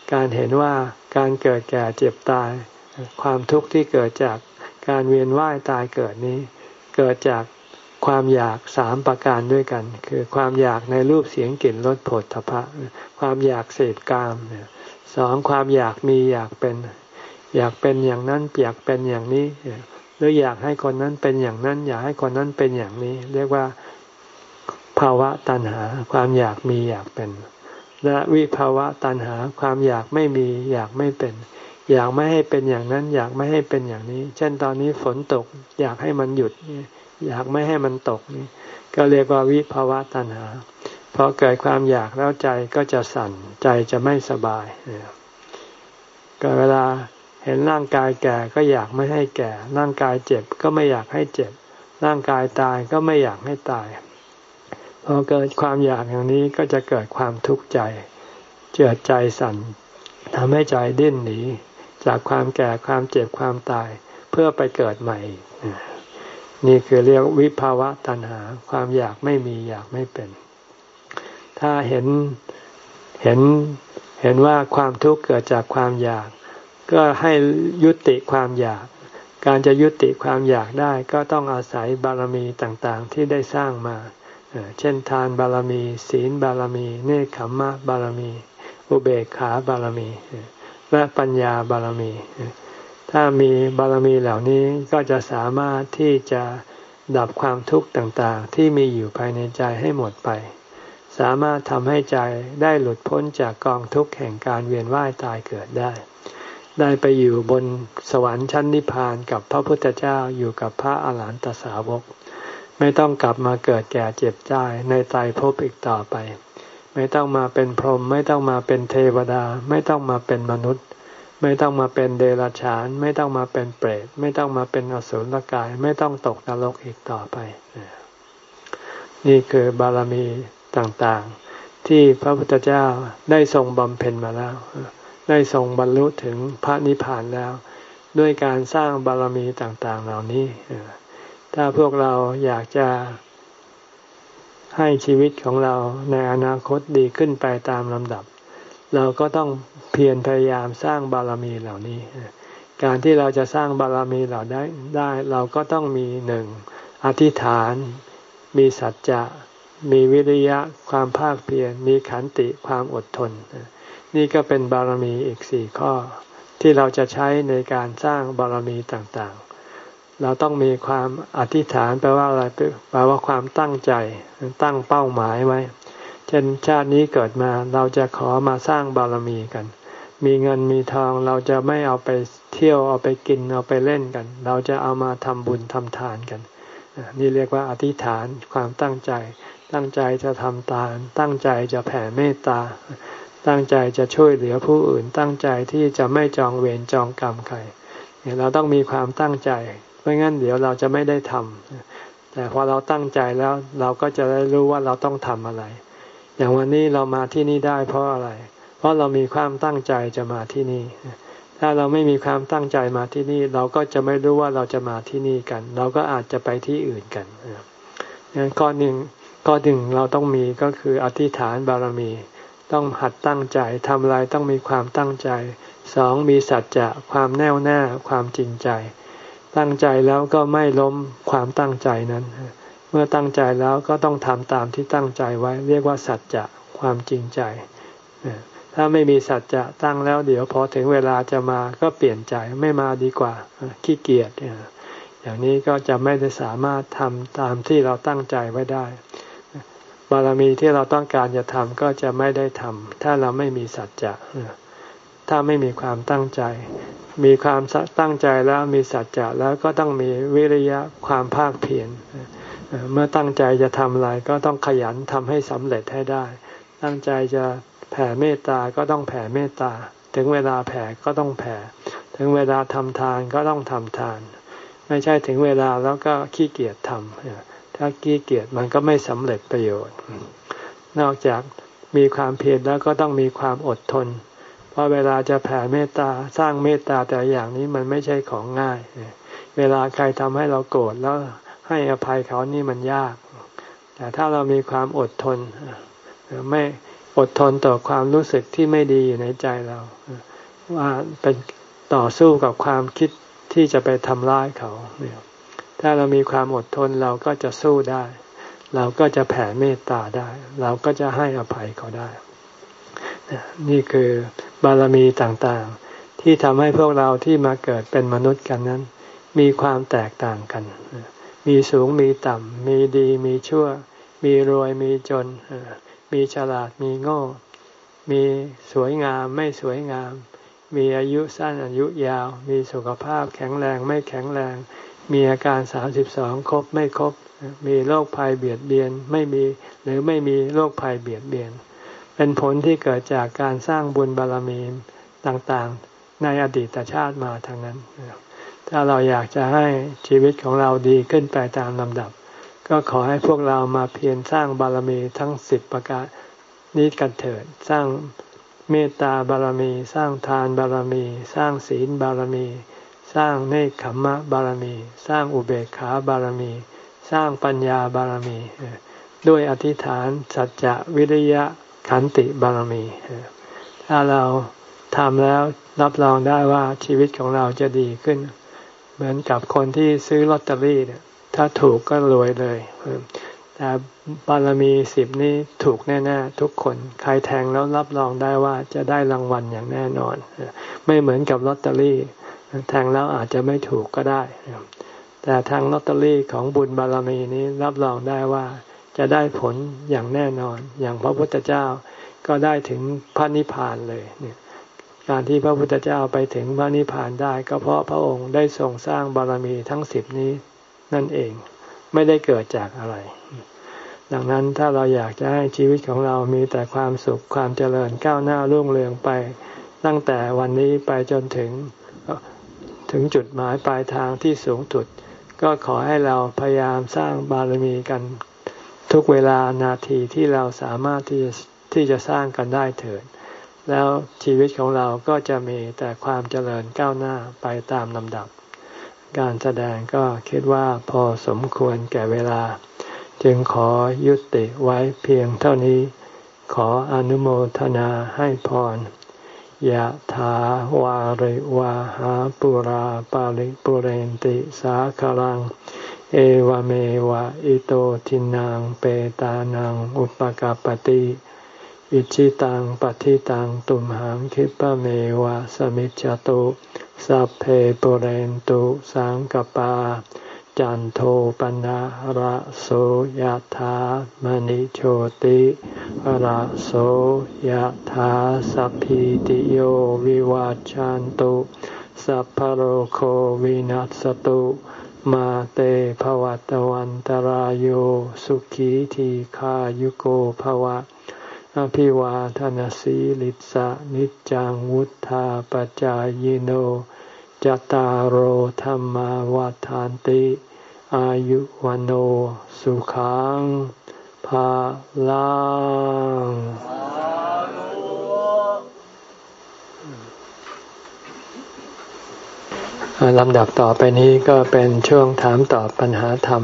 [SPEAKER 1] การเห็นว่าการเกิดแก่เจ็บตายความทุกข์ที่เกิดจากการเวียนว่ายตายเกิดนี้เกิดจากความอยากสามประการด้วยกันคือความอยากในรูปเสียงกลิ่นรสโผฏฐัพพะความอยากเสพกามสองความอยากมีอยากเป็นอยากเป็นอย่างนั้นอยากเป็นอย่างนี้หรืออยากให้คนนั้นเป็นอย่างนั้นอยากให้คนนั้นเป็นอย่างนี้เรียกว่าภาวะตัณหาความอยากมีอยากเป็นและวิภาวะตัณหาความอยากไม่มีอยากไม่เป็นอยากไม่ให้เป็นอย่างนั้นอยากไม่ให้เป็นอย่างนี้เช่นตอนนี้ฝนตกอยากให้มันหยุดอยากไม่ให้มันตกนี่ก็เรียกว่าวิภาวะตัณหาพอเกิดความอยากแล้วใจก็จะสั่นใจจะไม่สบายก็เวลาเห็นร่างกายแก่ก็อยากไม่ให้แก่ร่างกายเจ็บก็ไม่อยากให้เจ็บร่างกายตายก็ไม่อยากให้ตายพอเกิดความอยากอย่างนี้ก็จะเกิดความทุกข์ใจเจือดใจสั่นทำให้ใจดิ้นหนีจากความแก่ความเจ็บความตายเพื่อไปเกิดใหม่นี่คือเรียกวิภาวะตัณหาความอยากไม่มีอยากไม่เป็นถ้าเห็นเห็นเห็นว่าความทุกข์เกิดจากความอยากก็ให้ยุติความอยากการจะยุติความอยากได้ก็ต้องอาศัยบารมีต่างๆที่ได้สร้างมาเช่นทานบารมีศีลบารมีเนคขมมะบารมีอุเบกขาบารมีและปัญญาบารมีถ้ามีบารมีเหล่านี้ก็จะสามารถที่จะดับความทุกข์ต่างๆที่มีอยู่ภายในใจให้หมดไปสามารถทำให้ใจได้หลุดพ้นจากกองทุกข์แห่งการเวียนว่ายตายเกิดได้ได้ไปอยู่บนสวรรค์ชั้นนิพพานกับพระพุทธเจ้าอยู่กับพระอาหารหันตสาวกไม่ต้องกลับมาเกิดแก่เจ็บตายในไตรภพอีกต่อไปไม่ต้องมาเป็นพรหมไม่ต้องมาเป็นเทวดาไม่ต้องมาเป็นมนุษย์ไม่ต้องมาเป็นเดรัจฉานไม่ต้องมาเป็นเปรตไม่ต้องมาเป็นอสุรกายไม่ต้องตกนรกอีกต่อไปนี่คือบารมีต่างๆที่พระพุทธเจ้าได้ทรงบำเพ็ญมาแล้วได้ทรงบรรลุถึงพระนิพพานแล้วด้วยการสร้างบารมีต่างๆเหล่านี้ถ้าพวกเราอยากจะให้ชีวิตของเราในอนาคตดีขึ้นไปตามลำดับเราก็ต้องเพียรพยายามสร้างบารมีเหล่านี้การที่เราจะสร้างบารมีเหล่าได้ได้เราก็ต้องมีหนึ่งอธิษฐานมีสัจจะมีวิริยะความภาคเพียรมีขันติความอดทนนี่ก็เป็นบารมีอีกสี่ข้อที่เราจะใช้ในการสร้างบารมีต่างๆเราต้องมีความอธิษฐานแปลว่าอะไรแปลว่าความตั้งใจตั้งเป้าหมายไว้เช่นชาตินี้เกิดมาเราจะขอมาสร้างบารมีกันมีเงินมีทองเราจะไม่เอาไปเที่ยวเอาไปกินเอาไปเล่นกันเราจะเอามาทำบุญทำทานกันนี่เรียกว่าอธิษฐานความตั้งใจตั้งใจจะทำทานตั้งใจจะแผ่เมตตาตั้งใจจะช่วยเหลือผู้อื่นตั้งใจที่จะไม่จองเวรจองกรรมใครเราต้องมีความตั้งใจไม่งั้นเดี๋ยวเราจะไม่ได้ทำแต่พอเราตั้งใจแล้วเราก็จะได้รู้ว่าเราต้องทำอะไรอย่างวันนี้เรามาที่นี่ได้เพราะอะไรเพราะเรามีความตั้งใจจะมาที่นี่ถ้าเราไม่มีความตั้งใจมาที่นี่เราก็จะไม่รู้ว่าเราจะมาที่นี่กันเราก็อาจจะไปที่อื่นกันงั้นข้อหนึ่งข้อหนึ่งเราต้องมีก็คืออธิษฐานบารมีต้องหัดตั้งใจทำอะไรต้องมีความตั้งใจสองมีสัจจะความแน่วแน่ความจริงใจตั้งใจแล้วก็ไม่ล้มความตั้งใจนั้นเมื่อตั้งใจแล้วก็ต้องทำตามที่ตั้งใจไว้เรียกว่าสัจจะความจริงใจถ้าไม่มีสัจจะตั้งแล้วเดี๋ยวพอถึงเวลาจะมาก็เปลี่ยนใจไม่มาดีกว่าขี้เกียจอย่างนี้ก็จะไม่ได้สามารถทำตามที่เราตั้งใจไว้ได้บารมีที่เราต้องการจะทำก็จะไม่ได้ทำถ้าเราไม่มีสัจจะถ้าไม่มีความตั้งใจมีความตั้งใจแล้วมีสัจจะแล้วก็ต้องมีวิริยะความภาคเพียรเมื่อตั้งใจจะทำอะไรก็ต้องขยันทำให้สำเร็จให้ได้ตั้งใจจะแผ่เมตตาก็ต้องแผ่เมตตาถึงเวลาแผ่ก็ต้องแผ่ถึงเวลาทำทานก็ต้องทำทานไม่ใช่ถึงเวลาแล้วก็ขี้เกียจทำถ้าขี้เกียจมันก็ไม่สำเร็จประโยชน์นอกจากมีความเพียรแล้วก็ต้องมีความอดทนเพราะเวลาจะแผ่เมตตาสร้างเมตตาแต่อย่างนี้มันไม่ใช่ของง่ายเวลาใครทำให้เราโกรธแล้วให้อภัยเขานี่มันยากแต่ถ้าเรามีความอดทนไม่อดทนต่อความรู้สึกที่ไม่ดีอยู่ในใจเราว่าเป็นต่อสู้กับความคิดที่จะไปทำร้ายเขาถ้าเรามีความอดทนเราก็จะสู้ได้เราก็จะแผ่เมตตาได้เราก็จะให้อภัยเขาได้นี่คือบารมีต่างๆที่ทำให้พวกเราที่มาเกิดเป็นมนุษย์กันนั้นมีความแตกต่างกันมีสูงมีต่ำมีดีมีชั่วมีรวยมีจนมีฉลาดมีโง่มีสวยงามไม่สวยงามมีอายุสั้นอายุยาวมีสุขภาพแข็งแรงไม่แข็งแรงมีอาการสามสิบสองครบไม่ครบมีโรคภัยเบียดเบียนไม่มีหรือไม่มีโรคภัยเบียดเบียนเป็นผลที่เกิดจากการสร้างบุญบารมีต่างๆในอดีตชาติมาทางนั้นถ้าเราอยากจะให้ชีวิตของเราดีขึ้นไปตามลำดับก็ขอให้พวกเรามาเพียรสร้างบารมีทั้งสิบประการนี้กันเถิดสร้างเมตตาบารมีสร้างทานบารมีสร้างศีลบารมีสร้างเนกขัมมะบารมีสร้างอุเบกขาบารมีสร้างปัญญาบารมีด้วยอธิษฐานสัจจะวิริยะขันติบารมีถ้าเราทำแล้วรับรองได้ว่าชีวิตของเราจะดีขึ้นเหมือนกับคนที่ซื้อลอตเตอรี่เนี่ยถ้าถูกก็รวยเลยแต่บารมีสิบนี้ถูกแน่ๆทุกคนใครแทงแล้วรับรองได้ว่าจะได้รางวัลอย่างแน่นอนไม่เหมือนกับลอตเตอรี่แทงแล้วอาจจะไม่ถูกก็ได้แต่ทางลอตเตอรี่ของบุญบารมีนี้รับรองได้ว่าจะได้ผลอย่างแน่นอนอย่างพระพุทธเจ้าก็ได้ถึงพระนิพพานเลยเนี่ยการที่พระพุทธเจ้าไปถึงพระนิพพานได้ก็เพราะพระองค์ได้ทรงสร้างบารมีทั้งสิบนี้นั่นเองไม่ได้เกิดจากอะไรดังนั้นถ้าเราอยากจะให้ชีวิตของเรามีแต่ความสุขความเจริญก้าวหน้ารุ่งเรืองไปตั้งแต่วันนี้ไปจนถึงถึงจุดหมายปลายทางที่สูงสุดก็ขอให้เราพยายามสร้างบารมีกันทุกเวลานาทีที่เราสามารถที่จะที่จะสร้างกันได้เถิดแล้วชีวิตของเราก็จะมีแต่ความเจริญก้าวหน้าไปตามลำดับการแสดงก็คิดว่าพอสมควรแก่เวลาจึงขอยุติไว้เพียงเท่านี้ขออนุโมทนาให้พรยะถาวาริวาหาปุราปาริปุเรนติสาคลังเอวเมวะอิโตทินังเปตานังอุปกัปปติอิจิตังปฏิตังตุมหังคิปะเมวะสมิจจตุสัพเพปุเรนตุสังกปาจันโทปนะระโสยถามณิโชติระโสยถาสัพพิติโยวิวัจจันตุสัพพโรโควินัสตุมาเตภวัตวันตารโยสุขีทีขายุโกภวะอภิวาทนาสีลิสะนิจังวุธาปจายโนจตารโหธรรมวาทานติอายุวันโอสุขังภาลังลำดับต่อไปนี้ก็เป็นช่วงถามตอบปัญหาธรรม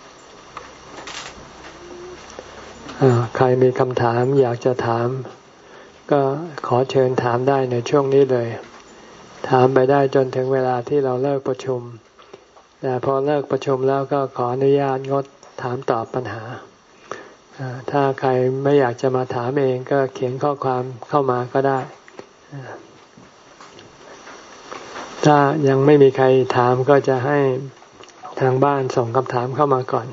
[SPEAKER 1] ใครมีคำถามอยากจะถามก็ขอเชิญถามได้ในช่วงนี้เลยถามไปได้จนถึงเวลาที่เราเลิกประชุมแต่พอเลิกประชุมแล้วก็ขออนุญาตงดถามตอบปัญหาถ้าใครไม่อยากจะมาถามเองก็เขียนข้อความเข้ามาก็ได้ถ้ายังไม่มีใครถามก็จะให้ทางบ้านส่งคำถามเข้ามาก่อน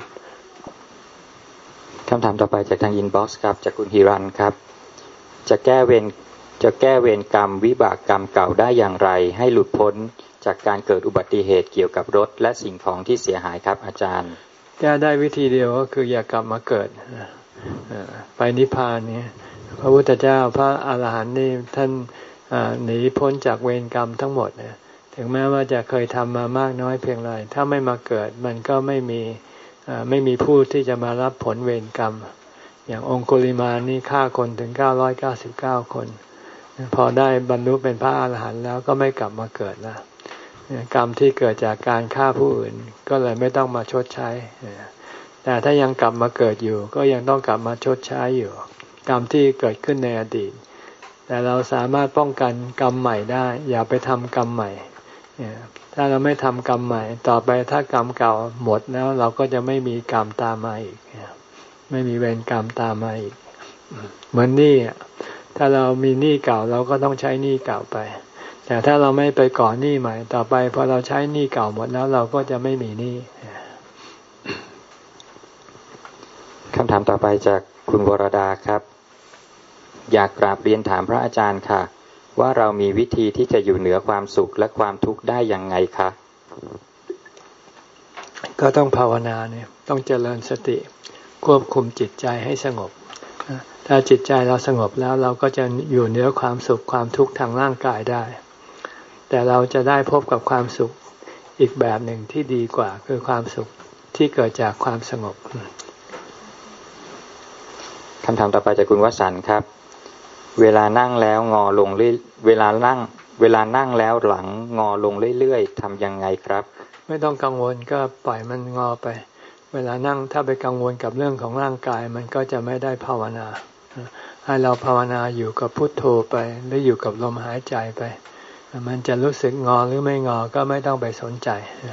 [SPEAKER 2] คำถามต่อไปจากทางอินบ็อกซ์ครับจากคุณฮิรันครับจะแก้เวรจะแก้เวรกรรมวิบากกรรมเก่าได้อย่างไรให้หลุดพ้นจากการเกิดอุบัติเหตุเกี่ยวกับรถและสิ่งของที่เสียหายครับอาจารย์
[SPEAKER 1] แก้ได้วิธีเดียวก็คืออย่ากลับมาเกิดไปนิพพานนี่พระพุทธเจ้าพระอาหารหันต์นี่ท่านหนีพ้นจากเวรกรรมทั้งหมดถึงแม้ว่าจะเคยทำมามากน้อยเพียงไรถ้าไม่มาเกิดมันก็ไม่มีไม่มีผู้ที่จะมารับผลเวรกรรมอย่างองคุลิมานนี่ฆ่าคนถึงเก้าร้อยเก้าสิบเก้าคนพอได้บรรลุเป็นพระอาหารหันต์แล้วก็ไม่กลับมาเกิดแล้วกรรมที่เกิดจากการฆ่าผู้อื่นก็เลยไม่ต้องมาชดใช้แต่ถ้ายังกลับมาเกิดอยู่ก็ยังต้องกลับมาชดใช้อยู่กรรมที่เกิดขึ้นในอดีตแต่เราสามารถป้องกันกรรมใหม่ได้อย่าไปทำกรรมใหม่ถ้าเราไม่ทำกรรมใหม่ต่อไปถ้ากรรมเก่าหมดแล้วเราก็จะไม่มีกรรมตามมาอีกไม่มีเวรกรรมตามมาอีกเหมือนหนี้ถ้าเรามีหนี้เก่าเราก็ต้องใช้หนี้เก่าไปแต่ถ้าเราไม่ไปก่อหนี้ใหม่ต่อไปพอเราใช้หนี้เก่าหมดแล้วเราก็จะไม่มีหนี้
[SPEAKER 2] คำถามต่อไปจากคุณวรดาครับอยากกราบเรียนถามพระอาจารย์ค่ะว่าเรามีวิธีที่จะอยู่เหนือความสุขและความทุกข์ได้อย่างไงคะ
[SPEAKER 1] ก็ต้องภาวนาเนี่ยต้องเจริญสติควบคุมจิตใจให้สงบถ้าจิตใจเราสงบแล้วเราก็จะอยู่เหนือความสุขความทุกข์ทางร่างกายได้แต่เราจะได้พบกับความสุขอีกแบบหนึ่งที่ดีกว่าคือความสุขที่เกิดจากความสงบ
[SPEAKER 2] คำถามต่อไปจากคุณวสันต์ครับเวลานั่งแล้วงอลงเรื่อยเวลานั่งเวลานั่งแล้วหลังงอลงเรื่อยๆทำยังไงครับ
[SPEAKER 1] ไม่ต้องกังวลก็ปล่อยมันงอไปเวลานั่งถ้าไปกังวลกับเรื่องของร่างกายมันก็จะไม่ได้ภาวนาให้เราภาวนาอยู่กับพุทโธไปหรืออยู่กับลมหายใจไปมันจะรู้สึกงอหรือไม่งอก็ไม่ต้องไปสนใจ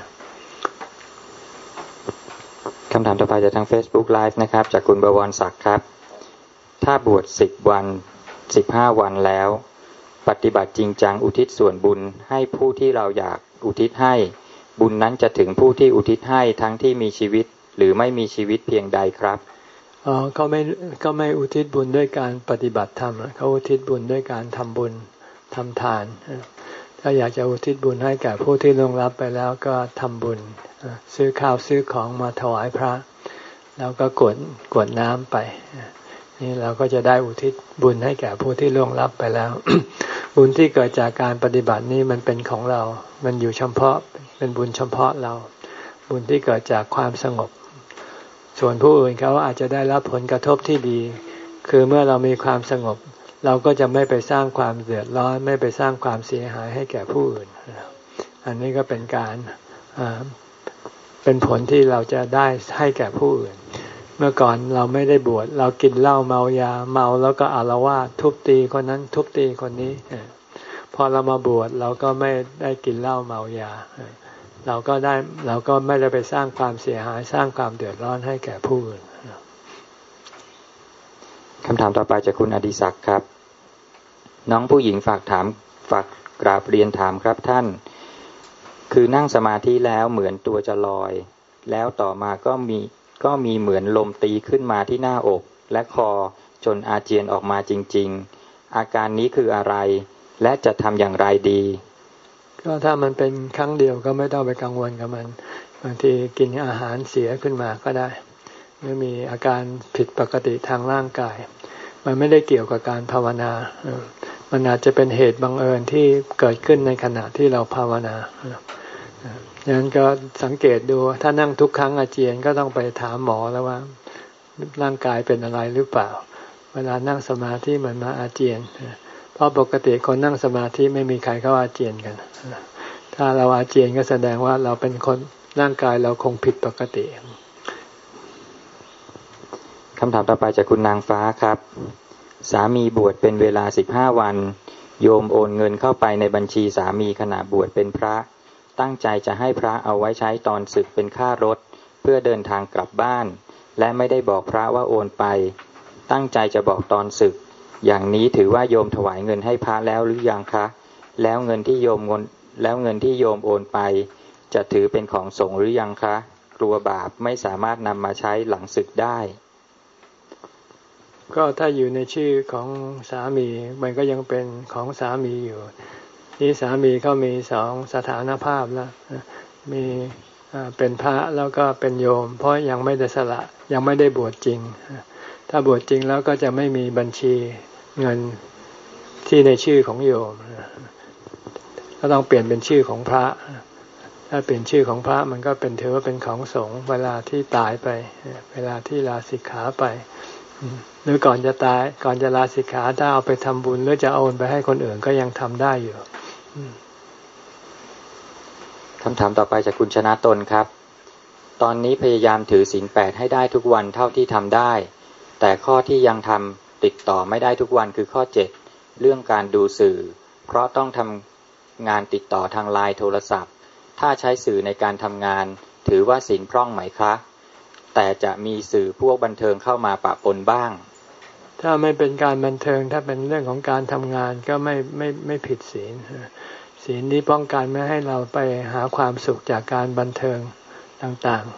[SPEAKER 2] คำถามต่อไปจากทาง Facebook Live นะครับจากคุณบวรศักดิ์ครับถ้าบวชสิบวันสิบห้าวันแล้วปฏิบัติจริงจังอุทิศส่วนบุญให้ผู้ที่เราอยากอุทิศให้บุญนั้นจะถึงผู้ที่อุทิศให้ทั้งที่มีชีวิตหรือไม่มีชีวิตเพียงใดครับ
[SPEAKER 1] อ๋อเขาไม่ก็ไม่อุทิศบุญด้วยการปฏิบัติธรรมเขาอุทิศบุญด้วยการทำบุญทำทานถ้าอยากจะอุทิศบุญให้แก่ผู้ที่ล่วงลับไปแล้วก็ทำบุญซื้อข้าวซื้อของมาถวายพระแล้วก็กรวดกรวดน้ำไปนี่เราก็จะได้อุทิศบุญให้แก่ผู้ที่ล่วงลับไปแล้ว บุญที่เกิดจากการปฏิบัตินี้มันเป็นของเรามันอยู่เฉพาะเป็นบุญเฉพาะเราบุญที่เกิดจากความสงบส่วนผู้อื่นเขาอาจจะได้รับผลกระทบที่ดีคือเมื่อเรามีความสงบเราก็จะไม่ไปสร้างความเดือดร้อนไม่ไปสร้างความเสียหายให้แก่ผู้อื่นอันนี้ก็เป็นการเป็นผลที่เราจะได้ให้แก่ผู้อื่นเมื่อก่อนเราไม่ได้บวชเรากินเหล้าเมายาเมาแล้วก็อาละวาดทุบตีคนนั้นทุบตีคนนี้พอเรามาบวชเราก็ไม่ได้กินเหล้าเมายาเราก็ได้เราก็ไม่ได้ไปสร้างความเสียหายสร้างความเดือดร้อนให้แก่ผู้อื่น
[SPEAKER 2] คำถามต่อไปจากคุณอดิศักดิ์ครับน้องผู้หญิงฝากถามฝากกราบเรียนถามครับท่านคือนั่งสมาธิแล้วเหมือนตัวจะลอยแล้วต่อมาก็มีก็มีเหมือนลมตีขึ้นมาที่หน้าอกและคอจนอาเจียนออกมาจริงๆอาการนี้คืออะไรและจะทำอย่างไรดี
[SPEAKER 1] ก็ถ้ามันเป็นครั้งเดียวก็ไม่ต้องไปกังวลกับมันบางทีกินอาหารเสียขึ้นมาก็ได้หรือมีอาการผิดปกติทางร่างกายมันไม่ได้เกี่ยวกับการภาวนามันอาจจะเป็นเหตุบังเอิญที่เกิดขึ้นในขณะที่เราภาวนาดังนั้นก็สังเกตดูถ้านั่งทุกครั้งอาเจียนก็ต้องไปถามหมอแล้วว่าร่างกายเป็นอะไรหรือเปล่าเวลานั่งสมาธิมันมาอาเจียนเพราะปกติคนนั่งสมาธิไม่มีใครเขาอาเจียนกันถ้าเราอาเจียนก็แสดงว่าเราเป็นคนร่างกายเราคงผิดปกติ
[SPEAKER 2] คำถามต่อไปจากคุณนางฟ้าครับสามีบวชเป็นเวลาสิบห้าวันโยมโอนเงินเข้าไปในบัญชีสามีขณะบวชเป็นพระตั้งใจจะให้พระเอาไว้ใช้ตอนศึกเป็นค่ารถเพื่อเดินทางกลับบ้านและไม่ได้บอกพระว่าโอนไปตั้งใจจะบอกตอนศึกอย่างนี้ถือว่าโยมถวายเงินให้พระแล้วหรือยังคะแล้วเงินที่โยมเงินแล้วเงินที่โยมโอนไปจะถือเป็นของสงฆ์หรือยังคะกลัวบาปไม่สามารถนำมาใช้หลังศึกได้
[SPEAKER 1] ก็ถ้าอยู่ในชื่อของสามีมันก็ยังเป็นของสามีอยู่ที่สามีเขามีสองสถานภาพแล้วมีเป็นพระแล้วก็เป็นโยมเพราะยังไม่ได้สละยังไม่ได้บวชจริงถ้าบวชจริงแล้วก็จะไม่มีบัญชีเงินที่ในชื่อของโยมก็ต้องเปลี่ยนเป็นชื่อของพระถ้าเปลี่ยนชื่อของพระมันก็เป็นถือว่าเป็นของสงฆ์เวลาที่ตายไปเวลาที่ลาสิกขาไปหรือก่อนจะตายก่อนจะลาสิกขาถ้าเอาไปทำบุญหรือจะโอนไปให้คนอื่นก็ยังทำได้อยู่
[SPEAKER 2] คำถามต่อไปจากคุณชนะตนครับตอนนี้พยายามถือศีลแปดให้ได้ทุกวันเท่าที่ทำได้แต่ข้อที่ยังทติดต่อไม่ได้ทุกวันคือข้อเจ็ดเรื่องการดูสื่อเพราะต้องทำงานติดต่อทางไลน์โทรศัพท์ถ้าใช้สื่อในการทำงานถือว่าศีลพร่องไหมคะแต่จะมีสื่อพวกบันเทิงเข้ามาปะปนบ้าง
[SPEAKER 1] ถ้าไม่เป็นการบันเทิงถ้าเป็นเรื่องของการทำงานก็ไม่ไม่ไม่ผิดศีลศีลนี้ป้องกันไม่ให้เราไปหาความสุขจากการบันเทิงต่าง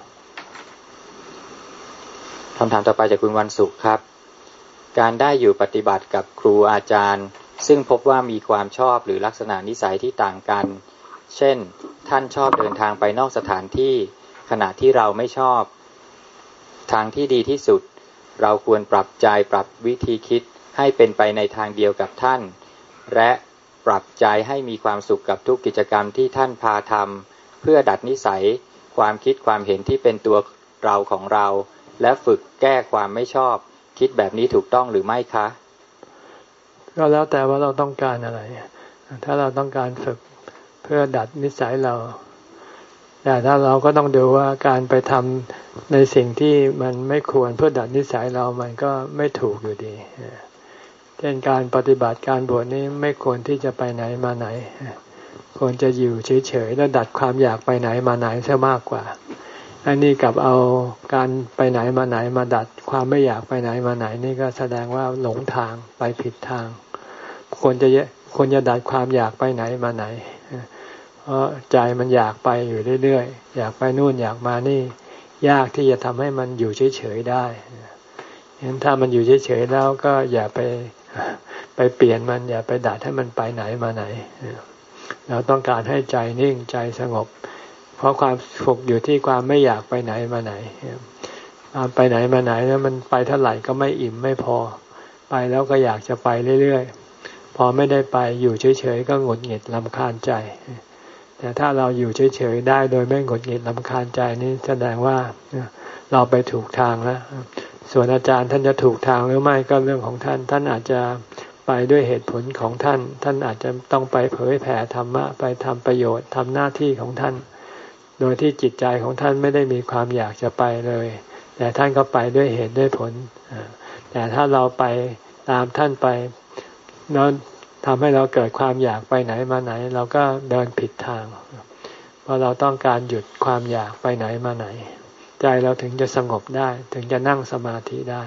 [SPEAKER 2] ๆคำถามต่อไปจากคุณวันสุขครับการได้อยู่ปฏิบัติกับครูอาจารย์ซึ่งพบว่ามีความชอบหรือลักษณะนิสัยที่ต่างกันเช่นท่านชอบเดินทางไปนอกสถานที่ขณะที่เราไม่ชอบทางที่ดีที่สุดเราควรปรับใจปรับวิธีคิดให้เป็นไปในทางเดียวกับท่านและปรับใจให้มีความสุขกับทุกกิจกรรมที่ท่านพาทำเพื่อดัดนิสัยความคิดความเห็นที่เป็นตัวเราของเราและฝึกแก้ความไม่ชอบคิดแบบนี้ถูกต้องหรือไม่คะ
[SPEAKER 1] ก็แล้วแต่ว่าเราต้องการอะไรถ้าเราต้องการฝึกเพื่อดัดนิสัยเราแต่ถ้าเราก็ต้องดูว่าการไปทำในสิ่งที่มันไม่ควรเพื่อดัดนิสัยเรามันก็ไม่ถูกอยู่ดีเช่นการปฏิบัติการบวชนี้ไม่ควรที่จะไปไหนมาไหนควรจะอยู่เฉยๆแล้วดัดความอยากไปไหนมาไหนซะมากกว่าอันนี้กับเอาการไปไหนมาไหนมาดัดความไม่อยากไปไหนมาไหนนี่ก็แสดงว่าหลงทางไปผิดทางควรจะควรจะดัดความอยากไปไหนมาไหนเพราะใจมันอยากไปอยู่เรื่อยๆอยากไปนู่นอยากมานี่ยากที่จะทำให้มันอยู่เฉยๆได้ฉะนั้นถ้ามันอยู่เฉยๆแล้วก็อย่าไปไปเปลี่ยนมันอย่าไปดัดให้มันไปไหนมาไหนเราต้องการให้ใจนิ่งใจสงบเพราะความสุขอยู่ที่ความไม่อยากไปไหนมาไหนไปไหนมาไหนแล้วมันไปเท่าไหร่ก็ไม่อิ่มไม่พอไปแล้วก็อยากจะไปเรื่อยๆพอไม่ได้ไปอยู่เฉยๆก็หงุดหงิดรำคาญใจแต่ถ้าเราอยู่เฉยๆได้โดยไม่หงุดหงิดรำคาญใจนี่แสดงว่าเราไปถูกทางแล้วส่วนอาจารย์ท่านจะถูกทางหรือไม่ก็เรื่องของท่านท่านอาจจะไปด้วยเหตุผลของท่านท่านอาจจะต้องไปเผยแผ่ธรรมะไปทำประโยชน์ทำหน้าที่ของท่านโดยที่จิตใจของท่านไม่ได้มีความอยากจะไปเลยแต่ท่านก็ไปด้วยเหตุด้วยผลแต่ถ้าเราไปตามท่านไปแล้วทำให้เราเกิดความอยากไปไหนมาไหนเราก็เดินผิดทางเพราะเราต้องการหยุดความอยากไปไหนมาไหนใจเราถึงจะสงบได้ถึงจะนั่งสมาธิได้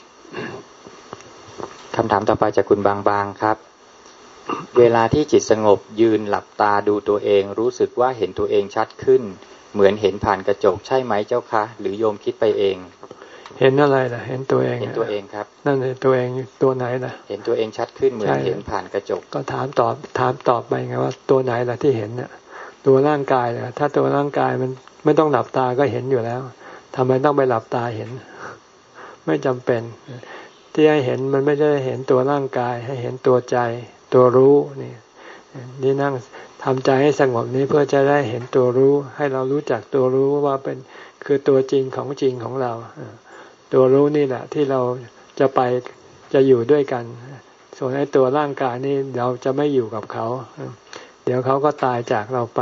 [SPEAKER 2] คำถามต่อไปจากคุณบางบางครับเวลาที่จิตสงบยืนหลับตาดูตัวเองรู้สึกว่าเห็นตัวเองชัดขึ้นเหมือนเห็นผ่านกระจกใช่ไหมเจ้าคะหรือโยมคิดไปเอง
[SPEAKER 1] เห็นอะไรล่ะเห็นตัวเอง
[SPEAKER 2] เห็นตัวเองครับ
[SPEAKER 1] นั่นเห็นตัวเองตัวไหนล่ะ
[SPEAKER 2] เห็นตัวเองชัดขึ้นเหมือนเห็นผ่านกระจก
[SPEAKER 1] ก็ถามตอบถามตอบไปไงว่าตัวไหนล่ะที่เห็นน่ะตัวร่างกายล่ะถ้าตัวร่างกายมันไม่ต้องหลับตาก็เห็นอยู่แล้วทำไมต้องไปหลับตาเห็นไม่จำเป็นที่ให้เห็นมันไม่ได้เห็นตัวร่างกายให้เห็นตัวใจตัวรู้นี่นี่นั่งทำใจให้สงบนี้เพื่อจะได้เห็นตัวรู้ให้เรารู้จักตัวรู้ว่าเป็นคือตัวจริงของจริงของเราตัวรู้นี่แหละที่เราจะไปจะอยู่ด้วยกันส่วนไอ้ตัวร่างกายนี่เราจะไม่อยู่กับเขาเดี๋ยวเขาก็ตายจากเราไป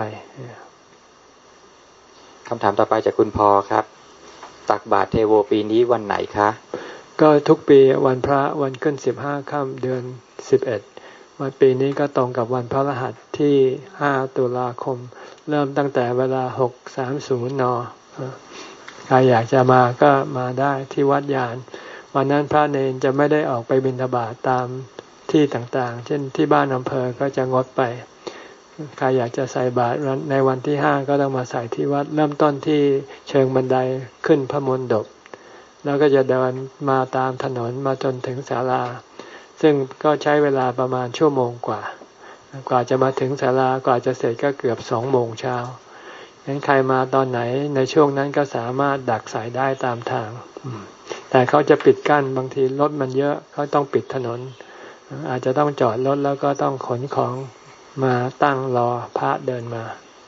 [SPEAKER 2] คำถามต่อไปจากคุณพอครับตักบาตรเทโวปีนี้วันไหนคะ
[SPEAKER 1] ก็ทุกปีวันพระวันขึ้นสิบห้าค่ำเดือนสิบเอ็ดวันปีนี้ก็ตรงกับวันพฤหัสที่ห้าตุลาคมเริ่มตั้งแต่เวลาหกสามศูนย์นใครอยากจะมาก็มาได้ที่วัดยานวันนั้นพระเนรจะไม่ได้ออกไปบิณฑบาตตามที่ต่างๆเช่นที่บ้านอำเภอก็จะงดไปใครอยากจะใส่บาตรในวันที่ห้าก็ต้องมาใส่ที่วัดเริ่มต้นที่เชิงบันไดขึ้นพระมณฑปแล้วก็จะเดินมาตามถนนมาจนถึงศาลาซึ่งก็ใช้เวลาประมาณชั่วโมงกว่ากว่าจะมาถึงศาลากว่าจะเสร็จก็เกือบสองโมงเช้างั้นใครมาตอนไหนในช่วงนั้นก็สามารถดักสายได้ตามทางแต่เขาจะปิดกั้นบางทีรถมันเยอะเขาต้องปิดถนนอาจจะต้องจอดรถแล้วก็ต้องขนของมาตั้งรอพระเดินมา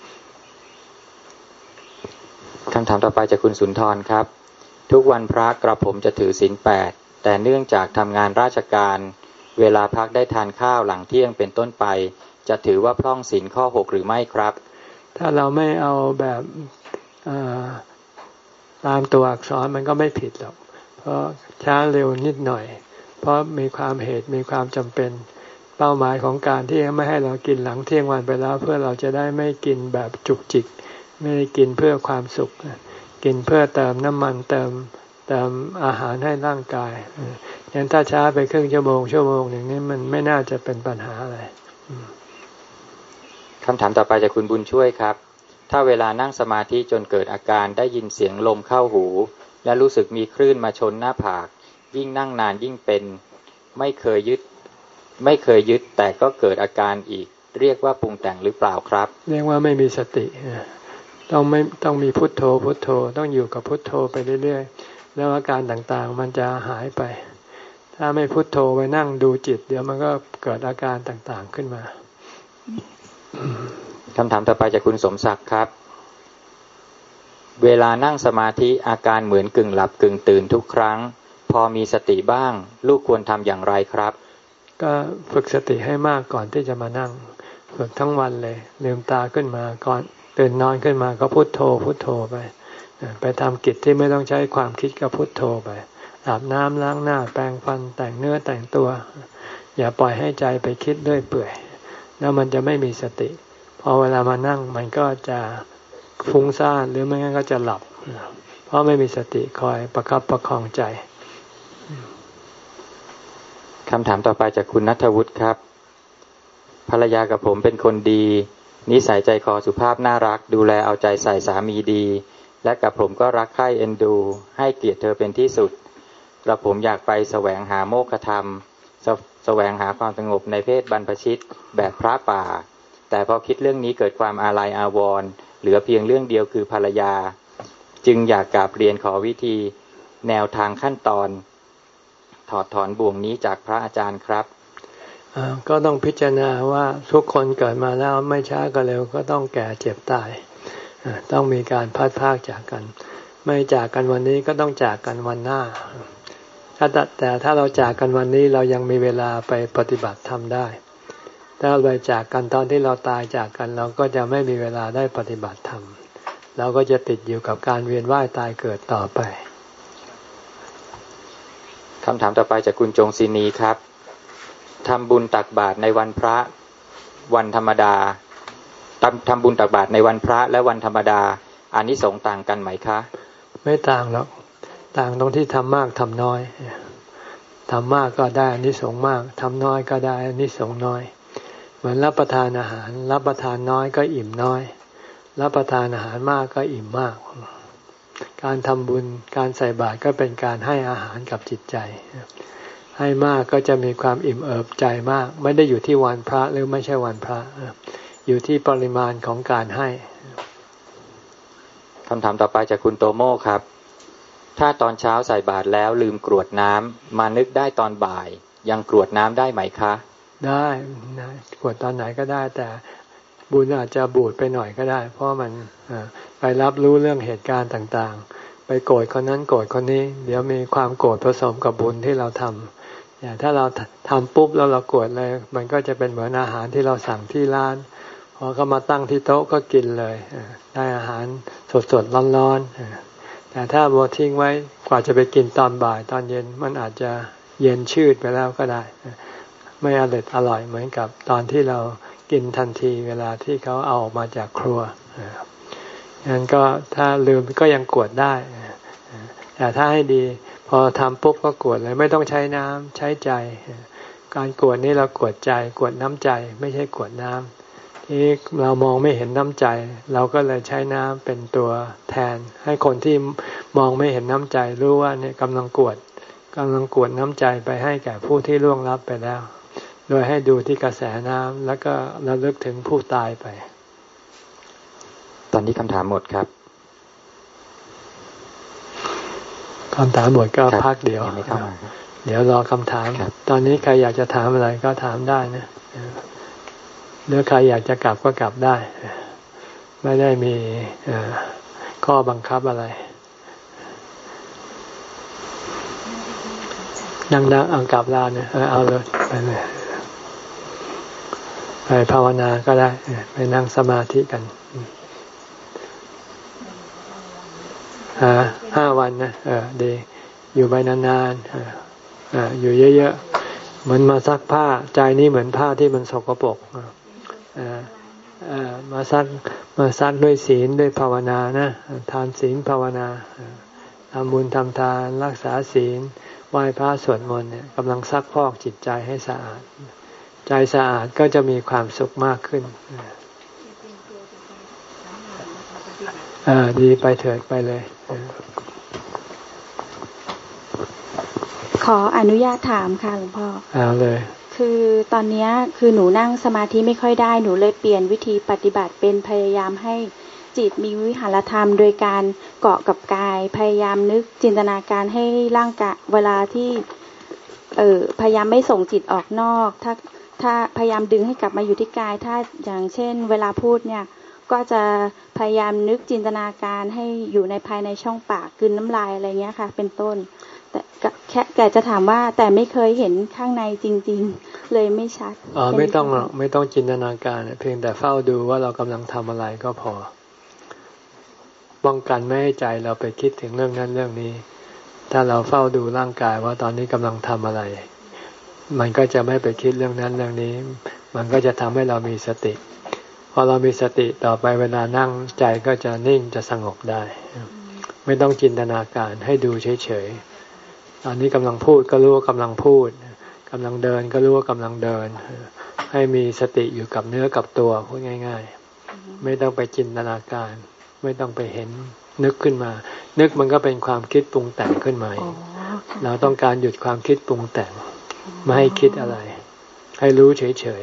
[SPEAKER 2] คำถามต่อไปจากคุณสุนทรครับทุกวันพระกระผมจะถือศีลแปดแต่เนื่องจากทำงานราชการเวลาพักได้ทานข้าวหลังเที่ยงเป็นต้นไปจะถือว่าพร่องศีลข้อหกหรือไม่ครับ
[SPEAKER 1] ถ้าเราไม่เอาแบบตามตัวอักษรมันก็ไม่ผิดหรอกเพราะช้าเร็วนิดหน่อยเพราะมีความเหตุมีความจำเป็นเป้าหมายของการที่ไม่ให้เรากินหลังเที่ยงวันไปแล้วเพื่อเราจะได้ไม่กินแบบจุกจิกไม่ได้กินเพื่อความสุขกินเพื่อเติมน้ำมันเติมเติมอาหารให้ร่างกายอย่างถ้าช้าไปครึ่งชั่วโมงชั่วโมงหนึ่งนี่มันไม่น่าจะเป็นปัญหาอะไร
[SPEAKER 2] คำถามต่อไปจากคุณบุญช่วยครับถ้าเวลานั่งสมาธิจนเกิดอาการได้ยินเสียงลมเข้าหูและรู้สึกมีคลื่นมาชนหน้าผากยิ่งนั่งนานยิ่งเป็นไม่เคยยึดไม่เคยยึดแต่ก็เกิดอาการอีกเรียกว่าปรุงแต่งหรือเปล่าครับ
[SPEAKER 1] เรียกว่าไม่มีสติต้องไม่ต้องมีพุทโธพุทโธต้องอยู่กับพุทโธไปเรื่อยๆแล้วอาการต่างๆมันจะหายไปถ้าไม่พุทโธไปนั่งดูจิตเดี๋ยวมันก็เกิดอาการต่างๆขึ้นมา
[SPEAKER 2] คำถามต่อไปจากคุณสมศักดิ์ครับเวลานั่งสมาธิอาการเหมือนกึ่งหลับกึ่งตื่นทุกครั้งพอมีสติบ้างลูกควรทำอย่างไรครับ
[SPEAKER 1] ก็ฝึกสติให้มากก่อนที่จะมานั่งฝึกทั้งวันเลยลืมตาขึ้นมาก่อนตื่นนอนขึ้นมาก็พุทโธพุทโธไปไปทำกิจที่ไม่ต้องใช้ความคิดก็พุทโธไปอาบน้ำล้างหน้าแปรงฟันแต่งเนื้อแต่งตัวอย่าปล่อยให้ใจไปคิดเรื่อยเปื่อยแล้วมันจะไม่มีสติพอเวลามานั่งมันก็จะฟุ้งซ่านหรือไม่งั้นก็จะหลับเพราะไม่มีสติคอยประคับประคองใจ
[SPEAKER 2] คำถามต่อไปจากคุณณัฐวุฒิครับภรรยากับผมเป็นคนดีนิสัยใจคอสุภาพน่ารักดูแลเอาใจใส่สามีดีและกับผมก็รักใคร่เอ็นดูให้เกียรติเธอเป็นที่สุดกระผมอยากไปแสวงหาโมฆะธรรมแสวงหาความสงบในเพศบรรพชิตแบบพระป่าแต่พอคิดเรื่องนี้เกิดความอาลัยอาวรณ์เหลือเพียงเรื่องเดียวคือภรรยาจึงอยากกราบเรียนขอวิธีแนวทางขั้นตอนถอดถอนบ่วงนี้จากพระอาจารย์ครับ
[SPEAKER 1] ก็ต้องพิจารณาว่าทุกคนเกิดมาแล้วไม่ช้าก็เร็วก็ต้องแก่เจ็บตายต้องมีการพัดพากจากกันไม่จากกันวันนี้ก็ต้องจากกันวันหน้าถ้าแต่ถ้าเราจากกันวันนี้เรายังมีเวลาไปปฏิบัติธรรมได้ถ้าเราจากกันตอนที่เราตายจากกันเราก็จะไม่มีเวลาได้ปฏิบัติธรรมเราก็จะติดอยู่กับการเวียนว่ายตายเกิดต่อไป
[SPEAKER 2] คำถามต่อไปจากคุณจงศินีครับทำบุญตักบาตรในวันพระวันธรรมดาทำทำบุญตักบาตรในวันพระและวันธรรมดาอานิสงส์ต่างกันไหมคะ
[SPEAKER 1] ไม่ต่างหรอกต่างตรงที่ทำมากทำน้อยทำมากก็ได้อานิสงส์มากทำน้อยก็ได้อานิสงส์น้อยเหมือนรับประทานอาหารรับประทานน้อยก็อิ่มน้อยรับประทานอาหารมากก็อิ่มมากการทำบุญการใส่บาตรก็เป็นการให้อาหารกับจิตใจให้มากก็จะมีความอิ่มเอิบใจมากไม่ได้อยู่ที่วันพระหรือไม่ใช่วันพระอยู่ที่ปริมาณของการให้
[SPEAKER 2] คำถามต่อไปจากคุณโตโม่ครับถ้าตอนเช้าใส่บาตรแล้วลืมกรวดน้ำมานึกได้ตอนบ่ายยังกรวดน้ำได้ไหมคะ
[SPEAKER 1] ได้นะกรวดตอนไหนก็ได้แต่บุญอาจจะบูดไปหน่อยก็ได้เพราะมันไปรับรู้เรื่องเหตุการณ์ต่างๆไปโกรธคนนั้นโกรธคนนี้เดี๋ยวมีความโกรธผสมกับบุญที่เราทำอย่างถ้าเราทำปุ๊บแล้วเราโกรธเลยมันก็จะเป็นเหมือนอาหารที่เราสั่งที่ร้านพอเขามาตั้งที่โต๊ะก็กินเลยได้อาหารสดๆร้อนๆแต่ถ้าบัวทิ้งไว้กว่าจะไปกินตอนบ่ายตอนเย็นมันอาจจะเย็นชืดไปแล้วก็ได้ไม่อร่อยอร่อยเหมือนกับตอนที่เรากินทันทีเวลาที่เขาเอาออกมาจากครัวงั้นก็ถ้าลืมก็ยังกวดได้แต่ถ้าให้ดีพอทำปุ๊บก็กวดเลยไม่ต้องใช้น้ำใช้ใจการกวดนี่เรากวดใจกวดน้ำใจไม่ใช่กวดน้ำที่เรามองไม่เห็นน้ำใจเราก็เลยใช้น้ำเป็นตัวแทนให้คนที่มองไม่เห็นน้ำใจรู้ว่าเนี่ยกำลังกวดกำลังกวดน้ำใจไปให้แก่ผู้ที่ล่วงลับไปแล้วโดยให้ดูที่กระแสน้ำแล้วก็ระลึกถึงผู้ตายไป
[SPEAKER 2] ตอนนี้คำถามหมดครับ
[SPEAKER 1] คำถามหมดก็พักเดี๋ยวเดี๋ยวรอคำถามตอนนี้ใครอยากจะถามอะไรก็ถามได้นะหรือใครอยากจะกลับก็กลับได้ไม่ได้มีข้อบังคับอะไรดังๆเอากลับลาเนี่ยเอาเลยไปเลยไปภาวนาก็ได้ไปนั่งสมาธิกันหาห้าวันนะเออดีอยู่ไปนานๆอ่าอยู่เยอะๆเหมือนมาซักผ้าใจนี้เหมือนผ้าที่มันสกปรกอ่าอ่ามาซักมาซักด้วยศีลด้วยภาวนานะทานศีลภาวนาทำบุญทำทานรักษาศีลไหว้พระสวดมนต์เนี่ยกำลังซักพอกจิตใจให้สะอาดใจสะอาดก็จะมีความสุขมากขึ้นอ่าดีไปเถิดไปเลย
[SPEAKER 3] ขออนุญาตถามค่ะหลวงพ่อ
[SPEAKER 1] เอาเลย
[SPEAKER 3] คือตอนนี้คือหนูนั่งสมาธิไม่ค่อยได้หนูเลยเปลี่ยนวิธีปฏิบัติเป็นพยายามให้จิตมีวิหารธรรมโดยการเกาะกับกายพยายามนึกจินตนาการให้ร่างกายเวลาที่เออพยายามไม่ส่งจิตออกนอกถ้าถ้าพยายามดึงให้กลับมาอยู่ที่กายถ้าอย่างเช่นเวลาพูดเนี่ยก็จะพยายามนึกจินตนาการให้อยู่ในภายในช่องปากกลืนน้ำลายอะไรเงี้ยค่ะเป็นต้นแต่แค่แกจะถามว่าแต่ไม่เคยเห็นข้างในจริงๆเลยไม่ชัด
[SPEAKER 1] อ๋อไม่ต้องหรอกไม่ต้องจินตนาการเพียงแต่เฝ้าดูว่าเรากำลังทำอะไรก็พอป้องกันไม่ให้ใจเราไปคิดถึงเรื่องนั้นเรื่องนี้ถ้าเราเฝ้าดูร่างกายว่าตอนนี้กำลังทำอะไรมันก็จะไม่ไปคิดเรื่องนั้นเรื่องนี้มันก็จะทำให้เรามีสติพอเรามีสติต่อไปเวลานั่งใจก็จะนิ่งจะสงบได้ไม่ต้องจินตนาการให้ดูเฉยๆตอนนี้กำลังพูดก็รู้ว่ากำลังพูดกำลังเดินก็รู้ว่ากำลังเดินให้มีสติอยู่กับเนื้อกับตัวพูดง่ายๆไม่ต้องไปจินตนาการไม่ต้องไปเห็นนึกขึ้นมานึกมันก็เป็นความคิดปรุงแต่งขึ้นมาเราต้องการหยุดความคิดปรุงแต่งไม่ให้คิดอะไรให้รู้เฉย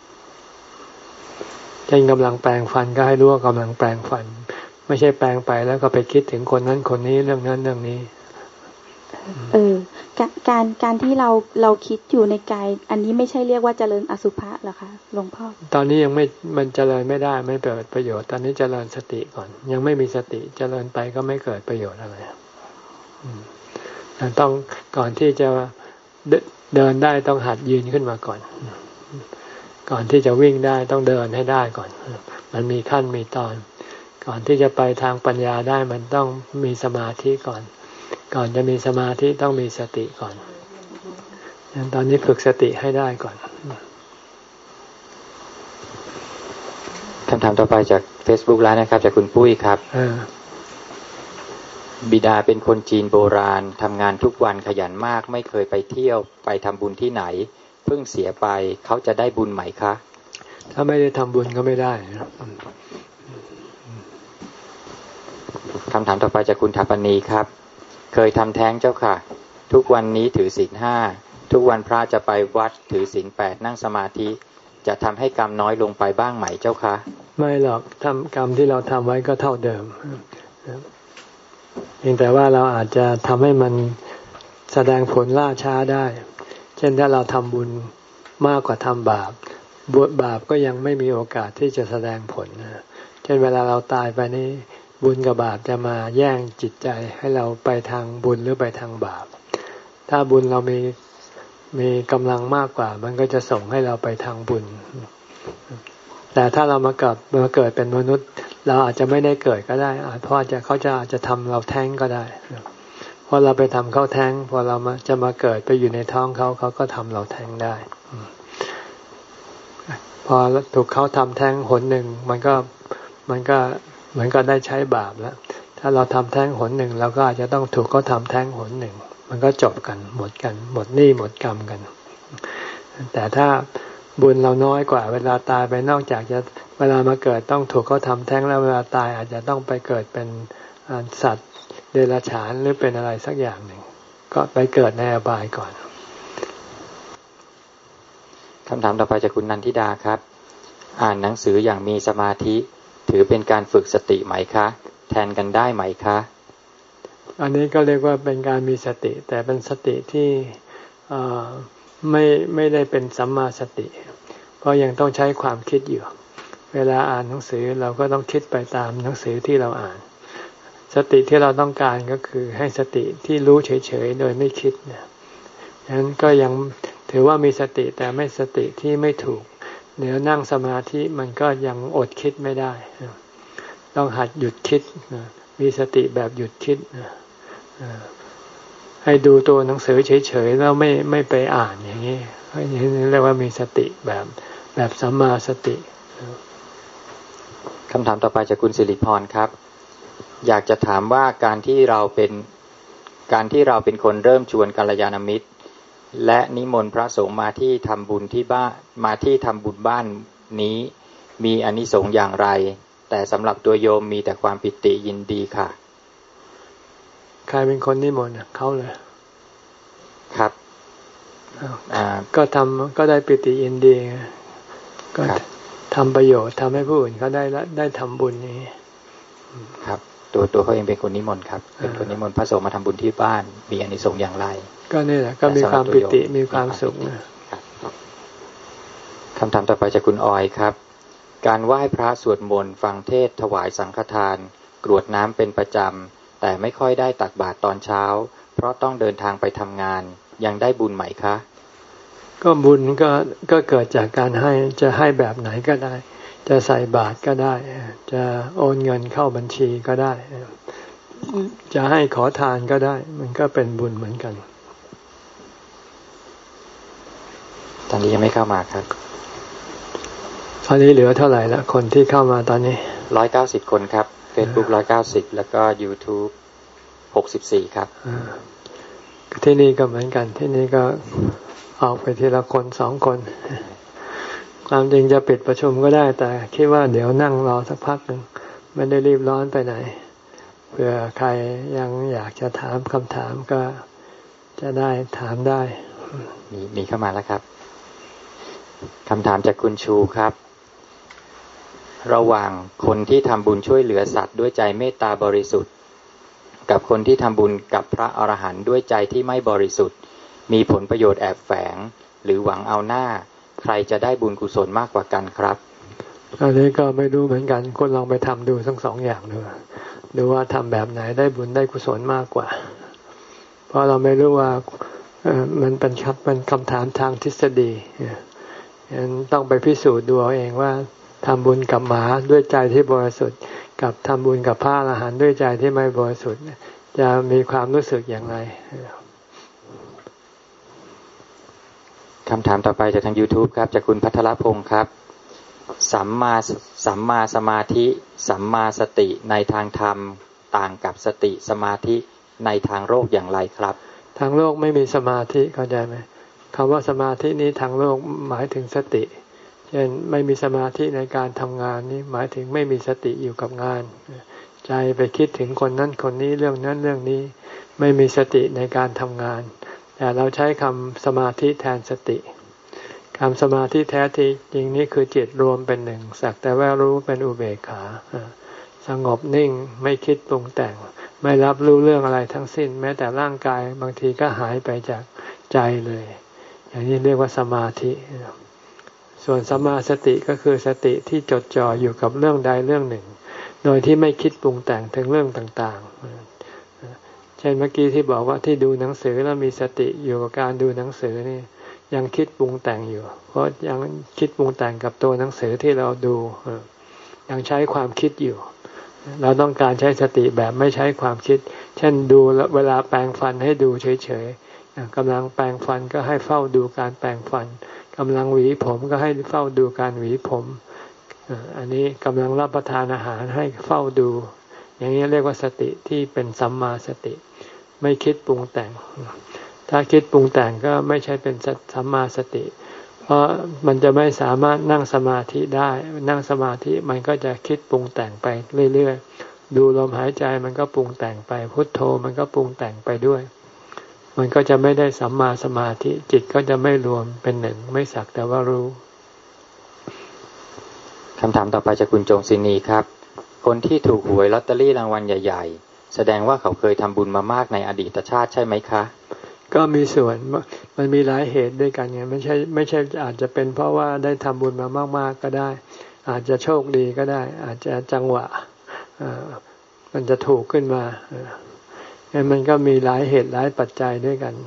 [SPEAKER 1] ๆเช่นกำลังแปรงฟันก็ให้รู้ว่ากำลังแปรงฟันไม่ใช่แปรงไปแล้วก็ไปคิดถึงคนนั้นคนนี้เรื่องนั้นเรื่องนี้
[SPEAKER 3] เออการการการที่เราเราคิดอยู่ในกายอันนี้ไม่ใช่เรียกว่าเจริญอสุภะหรอคะหลวงพ่อ
[SPEAKER 1] ตอนนี้ยังไม่มันเจริญไม่ได้ไม่เกิดประโยชน์ตอนนี้เจริญสติก่อนยังไม่มีสติเจริญไปก็ไม่เกิดประโยชน์อะไรต้องก่อนที่จะเดินได้ต้องหัดยืนขึ้นมาก่อนก่อนที่จะวิ่งได้ต้องเดินให้ได้ก่อนมันมีขั้นมีตอนก่อนที่จะไปทางปัญญาได้มันต้องมีสมาธิก่อนก่อนจะมีสมาธิต้องมีสติก่อนตอนนี้ฝึกสติให้ได้ก่อน
[SPEAKER 2] คำถามต่อไปจาก Facebook แล้วนะครับจากคุณปุ้ยครับบิดาเป็นคนจีนโบราณทำงานทุกวันขยันมากไม่เคยไปเที่ยวไปทำบุญที่ไหนเพิ่งเสียไปเขาจะได้บุญไหมคะ
[SPEAKER 1] ถ้าไม่ได้ทำบุญก็ไม่ได้
[SPEAKER 2] คำถามต่อไปจากคุณถาปณีครับเคยทำแท้งเจ้าค่ะทุกวันนี้ถือศีลห้าทุกวันพระจะไปวัดถือศีลแปดนั่งสมาธิจะทำให้กรรมน้อยลงไปบ้างไหมเจ้าคะ
[SPEAKER 1] ไม่หรอกทำกรรมที่เราทำไว้ก็เท่าเดิมเพียงแต่ว่าเราอาจจะทำให้มันแสดงผลล่าช้าได้เช่นถ้าเราทำบุญมากกว่าทำบาปบวชบาปก็ยังไม่มีโอกาสที่จะแสดงผลเช่นเวลาเราตายไปนี่บุญกับบาปจะมาแย่งจิตใจให้เราไปทางบุญหรือไปทางบาปถ้าบุญเรามีมีกำลังมากกว่ามันก็จะส่งให้เราไปทางบุญแต่ถ้าเรามาเกิดมาเกิดเป็นมนุษย์เราอาจจะไม่ได้เกิดก็ได้เพราะจะเขาจะอาจจะทำเราแท้งก็ได้พอเราไปทำเขาแท้งพอเรามาจะมาเกิดไปอยู่ในท้องเขาเขาก็ทำเราแท้งได้พอถูกเขาทำแท้งหนหนึ่งมันก็มันก็เหมือนก็ได้ใช้บาปแล้วถ้าเราทำแท้งหนหนึ่งเราก็อาจจะต้องถูกเขาทำแท้งหนหนึ่งมันก็จบกันหมดกันหมดหนี้หมดกรรมกันแต่ถ้าบุญเราน้อยกว่าเวลาตายไปนอกจากจะเวลามาเกิดต้องถูกเขาทำแท้งแล้วเวลาตายอาจจะต้องไปเกิดเป็นสัตว์เดรัจฉานหรือเป็นอะไรสักอย่างหนึ่งก็ไปเกิดในอบายก่อน
[SPEAKER 2] คำถามต่อไปจากคุณนันทิดาครับอ่านหนังสืออย่างมีสมาธิถือเป็นการฝึกสติไหมคะแทนกันได้ไหมคะ
[SPEAKER 1] อันนี้ก็เรียกว่าเป็นการมีสติแต่เป็นสติที่ไม่ไม่ได้เป็นสัมมาสติเพราะยังต้องใช้ความคิดอยู่เวลาอ่านหนังสือเราก็ต้องคิดไปตามหนังสือที่เราอ่านสติที่เราต้องการก็คือให้สติที่รู้เฉยๆโดยไม่คิดเนี่ยฉะนั้นก็ยังถือว่ามีสติแต่ไม่สติที่ไม่ถูกเดี๋ยวนั่งสมาธิมันก็ยังอดคิดไม่ได้ต้องหัดหยุดคิดมีสติแบบหยุดคิดให้ดูตัวหนังสือเฉยๆแล้วไม่ไม่ไปอ่านอย่างนี้อย่างนี้เรียกว่ามีสติแบบแบบสัมมาสติ
[SPEAKER 2] คำถามต่อไปจากคุณสิริพรครับอยากจะถามว่าการที่เราเป็นการที่เราเป็นคนเริ่มชวนกัลยาณมิตรและนิมนต์พระสงฆ์มาที่ทำบุญที่บ้านมาที่ทำบุญบ้านนี้มีอานิสงส์อย่างไรแต่สำหรับตัวโยมมีแต่ความปิติยินดีค่ะ
[SPEAKER 1] ใครเป็นคนนิมนต์เขาเลย
[SPEAKER 2] ครับ
[SPEAKER 1] ก็ทำก็ได้ปิติยินดีก็ทำประโยชน์ทำให้ผู้อื่นเขาได้ได้ทำบุญนี้
[SPEAKER 2] ครับตัวตัวเขาเองเป็นคนนิมนต์ครับเป็นคนนิมนต์พระสงฆ์มาทำบุญที่บ้านมีอานิสงส์อย่างไร
[SPEAKER 1] ก็นี่แหละก็มีความปิติมีความสุขนะ
[SPEAKER 2] คำถามต่อไปจากคุณออยครับการไหว้พระสวดมนต์ฟังเทศถวายสังฆทานกรวดน้ำเป็นประจำแต่ไม่ค่อยได้ตักบาตรตอนเช้าเพราะต้องเดินทางไปทำงานยังได้บุญไหมคะ
[SPEAKER 1] ก็บุญก็ก็เกิดจากการให้จะให้แบบไหนก็ได้จะใส่บาตรก็ได้จะโอนเงินเข้าบัญชีก็ได้จะให้ขอทานก็ได้มันก็เป็นบุญเหมือนกัน
[SPEAKER 2] ตอนนี้ยังไม่เข้ามาครับ
[SPEAKER 1] ตอนนี้เหลือเท่าไหร่ละคนที่เข้ามาตอนนี้
[SPEAKER 2] ร้อยเก้าสิบคนครับ Facebook ร้อยเก้าสิบแล้วก็ YouTube หกสิบสี่ครับ
[SPEAKER 1] ที่นี่ก็เหมือนกันที่นี่ก็ออกไปทีละคนสองคนความจริงจะปิดประชุมก็ได้แต่คิดว่าเดี๋ยวนั่งรอสักพักหนึ่งไม่ได้รีบร้อนไปไหนเผื่อใครยังอยากจะถามคำถามก็จะได้ถามได้
[SPEAKER 2] มีมีเข้ามาแล้วครับคำถามจากคุณชูครับระหว่างคนที่ทำบุญช่วยเหลือสัตว์ด้วยใจเมตตาบริสุทธิ์กับคนที่ทำบุญกับพระอรหันต์ด้วยใจที่ไม่บริสุทธิ์มีผลประโยชน์แอบแฝงหรือหวังเอาหน้าใครจะได้บุญกุศลมากกว่ากันครับ
[SPEAKER 1] อันนี้ก็ไม่รู้เหมือนกันคนลองไปทำดูทั้งสองอย่างดูดูว่าทำแบบไหนได้บุญได้กุศลมากกว่าเพราะเราไม่รู้ว่าเออมันเป็นครับเป็นคำถามทางทฤษฎีงั้นต้องไปพิสูจน์ดูเอาเองว่าทำบุญกับหมาด้วยใจที่บริสุทธิ์กับทำบุญกับพระอรหันต์ด้วยใจที่ไม่บริสุทธิ์จะมีความรู้สึกอย่างไร
[SPEAKER 2] คำถามต่อไปจากทาง YouTube ครับจากคุณพัทรพงศ์ครับสัมมาสัมมาสมาธิสัมมาสติในทางธรรมต่างกับสติสมาธิในทางโลกอย่างไรครับ
[SPEAKER 1] ทางโลกไม่มีสมาธิเข้าใจไหมคำว่าสมาธินี้ทางโลกหมายถึงสติเช่นไม่มีสมาธิในการทำงานนี้หมายถึงไม่มีสติอยู่กับงานใจไปคิดถึงคนนั้นคนนี้เรื่องนั้นเรื่องนี้ไม่มีสติในการทำงานแต่เราใช้คำสมาธิแทนสติคำสมาธิแท้จริงนี้คือจิตรวมเป็นหนึ่งสักแต่ว่ารู้เป็นอุเบกขาสงบนิ่งไม่คิดปรุงแต่งไม่รับรู้เรื่องอะไรทั้งสิ้นแม้แต่ร่างกายบางทีก็หายไปจากใจเลยอย่างนี้เรียกว่าสมาธิส่วนสัมมาสติก็คือสติที่จดจ่ออยู่กับเรื่องใดเรื่องหนึ่งโดยที่ไม่คิดปรุงแต่งถึงเรื่องต่างๆเช่นเมื่อกี้ที่บอกว่าที่ดูหนังสือแล้วมีสติอยู่กับการดูหนังสือนี่ยังคิดปรุงแต่งอยู่เพราะยังคิดปรุงแต่งกับตัวหนังสือที่เราดูยังใช้ความคิดอยู่เราต้องการใช้สติแบบไม่ใช้ความคิดเช่นดูเวลาแปรงฟันให้ดูเฉยๆกำลังแปรงฟันก็ให้เฝ้าดูการแปรงฟันกำลังหวีผมก็ให้เฝ้าดูการหวีผมอันนี้กำลังรับประทานอาหารให้เฝ้าดูอย่างนี้เรียกว่าสติที่เป็นสัมมาสติไม่คิดปรุงแต่งถ้าคิดปรุงแต่งก็ไม่ใช่เป็นสัมมาสติเพราะมันจะไม่สามารถนั่งสมาธิได้นั่งสมาธิมันก็จะคิดปรุงแต่งไปเรื่อยๆดูลมหายใจมันก็ปรุงแต่งไปพุทโธมันก็ปรุงแต่งไปด้วยมันก็จะไม่ได้สัมมาสมาธิจิตก็จะไม่รวมเป็นหนึ่งไม่สักแต่ว่ารู้
[SPEAKER 2] คำถามต่อไปจากคุณจงศินีครับคนที่ถูกหวยลอตเตอรี่รางวัลใหญ่ๆแสดงว่าเขาเคยทำบุญมามากในอดีตชาติใช่ไหมคะ
[SPEAKER 1] ก็มีส่วนมันมีหลายเหตุด้วยกันไงไม่ใช่ไม่ใช่อาจจะเป็นเพราะว่าได้ทำบุญมามากๆก็ได้อาจจะโชคดีก็ได้อาจจะจังหวะมันจะถูกขึ้นมางั้นมันก็มีหลายเหตุหลายปัจจัยด้วยกัน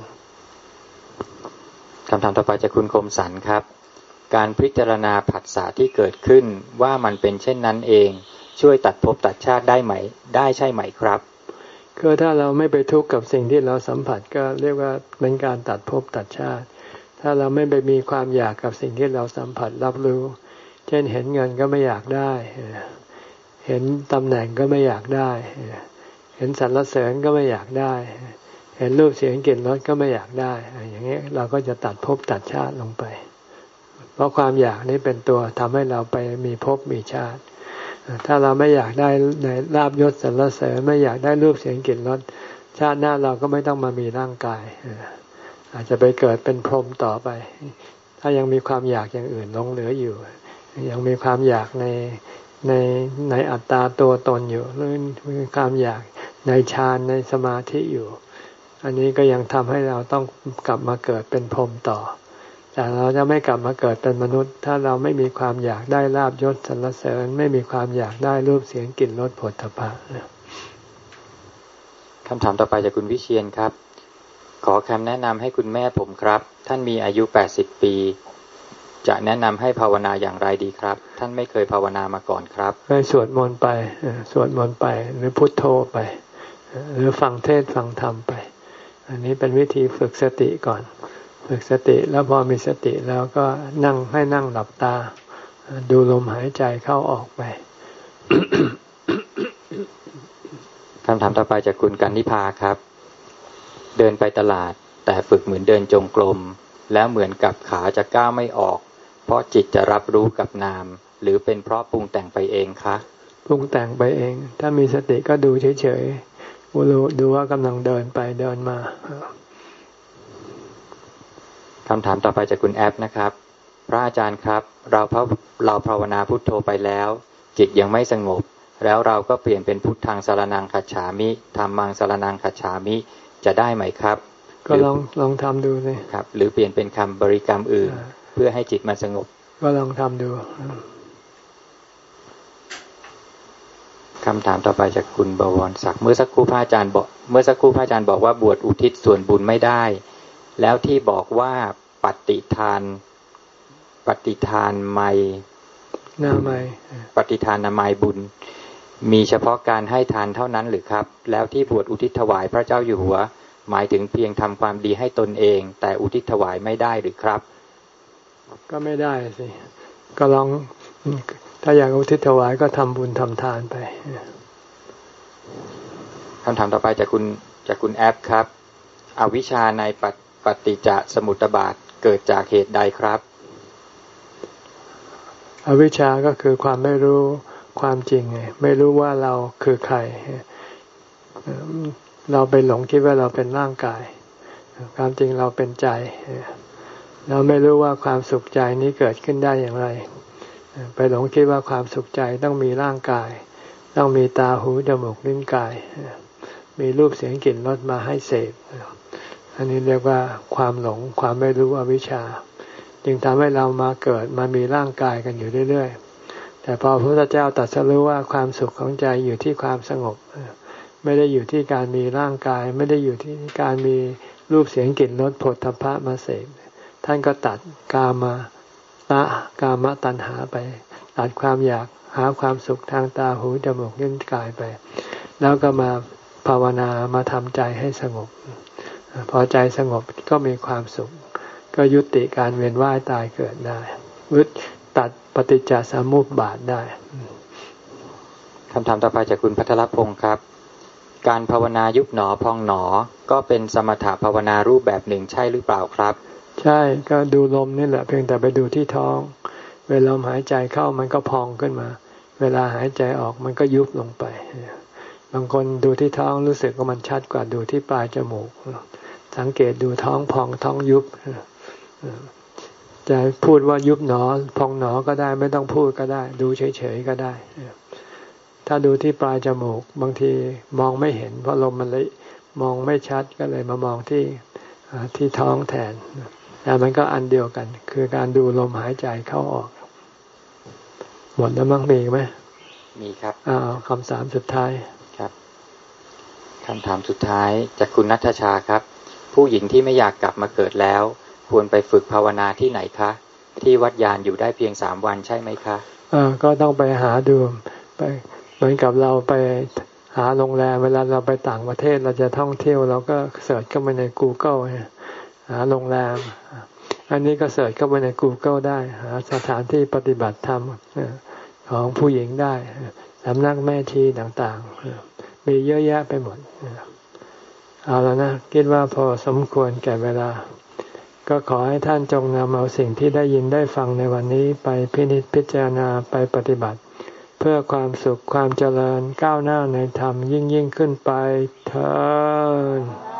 [SPEAKER 2] คำถามต่อไปจากคุณคมสันครับการพิจารณาผัสสะที่เกิดขึ้นว่ามันเป็นเช่นนั้นเองช่วยตัดภพตัดชาติได้ไหมได้ใช่ไหมครับ
[SPEAKER 1] คือถ้าเราไม่ไปทุกข์กับสิ่งที่เราสัมผัสก็เรียกว่าเป็นการตัดภพตัดชาติถ้าเราไม่ไปมีความอยากกับสิ่งที่เราสัมผัสรับรู้เช่นเห็นเงินก็ไม่อยากได้เห็นตำแหน่งก็ไม่อยากได้เห็นสรรเสริญก็ไม่อยากได้เห็นรูปเสียงกลิ่นรสก็ไม่อยากได้อย่างนี้เราก็จะตัดภพตัดชาติลงไปเพราะความอยากนี้เป็นตัวทำให้เราไปมีภพมีชาติถ้าเราไม่อยากได้ในลาภยศสรรเสริญไม่อยากได้รูปเสียงกลิ่นรสชาติหน้าเราก็ไม่ต้องมามีร่างกายอาจจะไปเกิดเป็นพรหมต่อไปถ้ายังมีความอยากอย่างอื่นหลงเหลืออยู่ยังมีความอยากในในในอัตตาตัวตนอยู่หรือมีความอยากในฌานในสมาธิอยู่อันนี้ก็ยังทำให้เราต้องกลับมาเกิดเป็นพรหมต่อแต่เราจะไม่กลับมาเกิดเป็นมนุษย์ถ้าเราไม่มีความอยากได้ลาภยศสรรเสริญไม่มีความอยากได้รูปเสียงกลิ่นรสโผฏฐัพพะ
[SPEAKER 2] คำถามต่อไปจากคุณวิเชียรครับขอคำแนะนำให้คุณแม่ผมครับท่านมีอายุแปดสิบปีจะแนะนำให้ภาวนาอย่างไรดีครับท่านไม่เคยภาวนามาก่อนครับ
[SPEAKER 1] ไปสวดมนต์ไปสวดมนต์ไปหรือพุทโธไปหรือฟังเทศน์ฟังธรรมไปอันนี้เป็นวิธีฝึกสติก่อนฝึกสติแล้วพอมีสติแล้วก็นั่งให้นั่งหลับตาดูลมหายใจเข้าออกไป
[SPEAKER 2] คำถามต่อไปจากคุณกันนิพาครับเดินไปตลาดแต่ฝึกเหมือนเดินจงกรมแล้วเหมือนกับขาจะก้าวไม่ออกเพราะจิตจะรับรู้กับนามหรือเป็นเพราะปรุงแต่งไปเองคะ
[SPEAKER 1] ปรุงแต่งไปเองถ้ามีสติก็ดูเฉยๆดูดูว่ากำลังเดินไปเดินมา
[SPEAKER 2] คำถามต่อไปจากคุณแอปนะครับพระอาจารย์ครับเราเราภาวนาพุทโธไปแล้วจิตยังไม่สงบแล้วเราก็เปลี่ยนเป็นพุทธังสรณังคัจฉามิธัมมังสรณังคัจฉามิจะได้ไหมครับ
[SPEAKER 1] ก็ลองลองทำดูสิ
[SPEAKER 2] ครับหรือเปลี่ยนเป็นคำบริกรรมอื่นเพื่อให้จิตมันสงบ
[SPEAKER 1] ก็ลองทำดู
[SPEAKER 2] คำถามต่อไปจากคุณบวรศักดิ์เมื่อสักครู่พระอาจารย์บอกเมื่อสักครู่พระอาจารย์บอกว่าบวชอุทิศส่วนบุญไม่ได้แล้วที่บอกว่าปฏิทานปฏิทานไม
[SPEAKER 1] นาไม
[SPEAKER 2] ปฏิทานนาไมบุญมีเฉพาะการให้ทานเท่านั้นหรือครับแล้วที่บวชอุทิศถวายพระเจ้าอยู่หัวหมายถึงเพียงทำความดีให้ตนเองแต่อุทิศถวายไม่ได้หรือครับ
[SPEAKER 1] ก็ไม่ได้สิก็ลองถ้าอยากอุทิศถวายก็ทำบุญทำทานไป
[SPEAKER 2] คำถามต่อไปจากคุณจากคุณแอปครับอวิชชาในปฏิจจสมุปบาทเกิดจากเหตุใดครับ
[SPEAKER 1] อวิชชาก็คือความไม่รู้ความจริงไงไม่รู้ว่าเราคือใครเราไปหลงคิดว่าเราเป็นร่างกายความจริงเราเป็นใจเราไม่รู้ว่าความสุขใจนี้เกิดขึ้นได้อย่างไรไปหลงคิดว่าความสุขใจต้องมีร่างกายต้องมีตาหูจมูกลิ้นกายมีรูปเสียงกลิ่นรสมาให้เสพอันนี้เรียกว่าความหลงความไม่รู้อวิชชาจึงทำให้เรามาเกิดมามีร่างกายกันอยู่เรื่อยๆแต่พอพระพุทธเจ้าตรัสรู้ว่าความสุขของใจอยู่ที่ความสงบไม่ได้อยู่ที่การมีร่างกายไม่ได้อยู่ที่การมีรูปเสียงกลิ่นรสโผฏฐัพพะมาเสพท่านก็ตัดกามตะกามตัณหาไปตัดความอยากหาความสุขทางตาหูจมูกลิ้นกายไปแล้วก็มาภาวนามาทำใจให้สงบพอใจสงบก็มีความสุขก็ยุติการเวียนว่ายตายเกิดได้วุฒิตัดปฏิจจสมุปบาทได้
[SPEAKER 2] คำถามต่อไปจากคุณพัทรพงศ์ครับการภาวนายุบหนอพองหนอก็เป็นสมถะภาวนารูปแบบหนึ่งใช่หรือเปล่าครับ
[SPEAKER 1] ใช่ก็ดูลมนี่แหละเพียงแต่ไปดูที่ท้องเวลาลมหายใจเข้ามันก็พองขึ้นมาเวลาหายใจออกมันก็ยุบลงไปบางคนดูที่ท้องรู้สึกว่ามันชัดกว่าดูที่ปลายจมูกสังเกตดูท้องพองท้องยุบจะพูดว่ายุบหนอพองหนอก็ได้ไม่ต้องพูดก็ได้ดูเฉยๆก็ได้ถ้าดูที่ปลายจมูกบางทีมองไม่เห็นเพราะลมมันเลยมองไม่ชัดก็เลยมามองที่ที่ท้องแทนแต่มันก็อันเดียวกันคือการดูลมหายใจเข้าออกหมดแล้วมั้งมีไหม
[SPEAKER 2] มีครับ
[SPEAKER 1] อ้าวคำถามสุดท้าย
[SPEAKER 2] ครับคำถามสุดท้ายจากคุณณัฐชาครับผู้หญิงที่ไม่อยากกลับมาเกิดแล้วควรไปฝึกภาวนาที่ไหนคะที่วัดยานอยู่ได้เพียงสามวันใช่ไหมคะ
[SPEAKER 1] อ่าก็ต้องไปหาดูไปเหมือนกับเราไปหาโรงแรมเวลาเราไปต่างประเทศเราจะท่องเที่ยวเราก็เสิร์ชเข้าไปใน Google หาโรงแรมอันนี้ก็เสิร์ชเข้าไปใน Google ได้หาสถานที่ปฏิบัติธรรมของผู้หญิงได้สำนักแม่ชีต่างๆมีเยอะแยะไปหมดเอาแล้วนะคิดว่าพอสมควรแก่เวลาก็ขอให้ท่านจงนำเอาสิ่งที่ได้ยินได้ฟังในวันนี้ไปพินิจพิจารณาไปปฏิบัติเพื่อความสุขความเจริญก้าวหน้าในธรรมยิ่งยิ่งขึ้นไปเถิด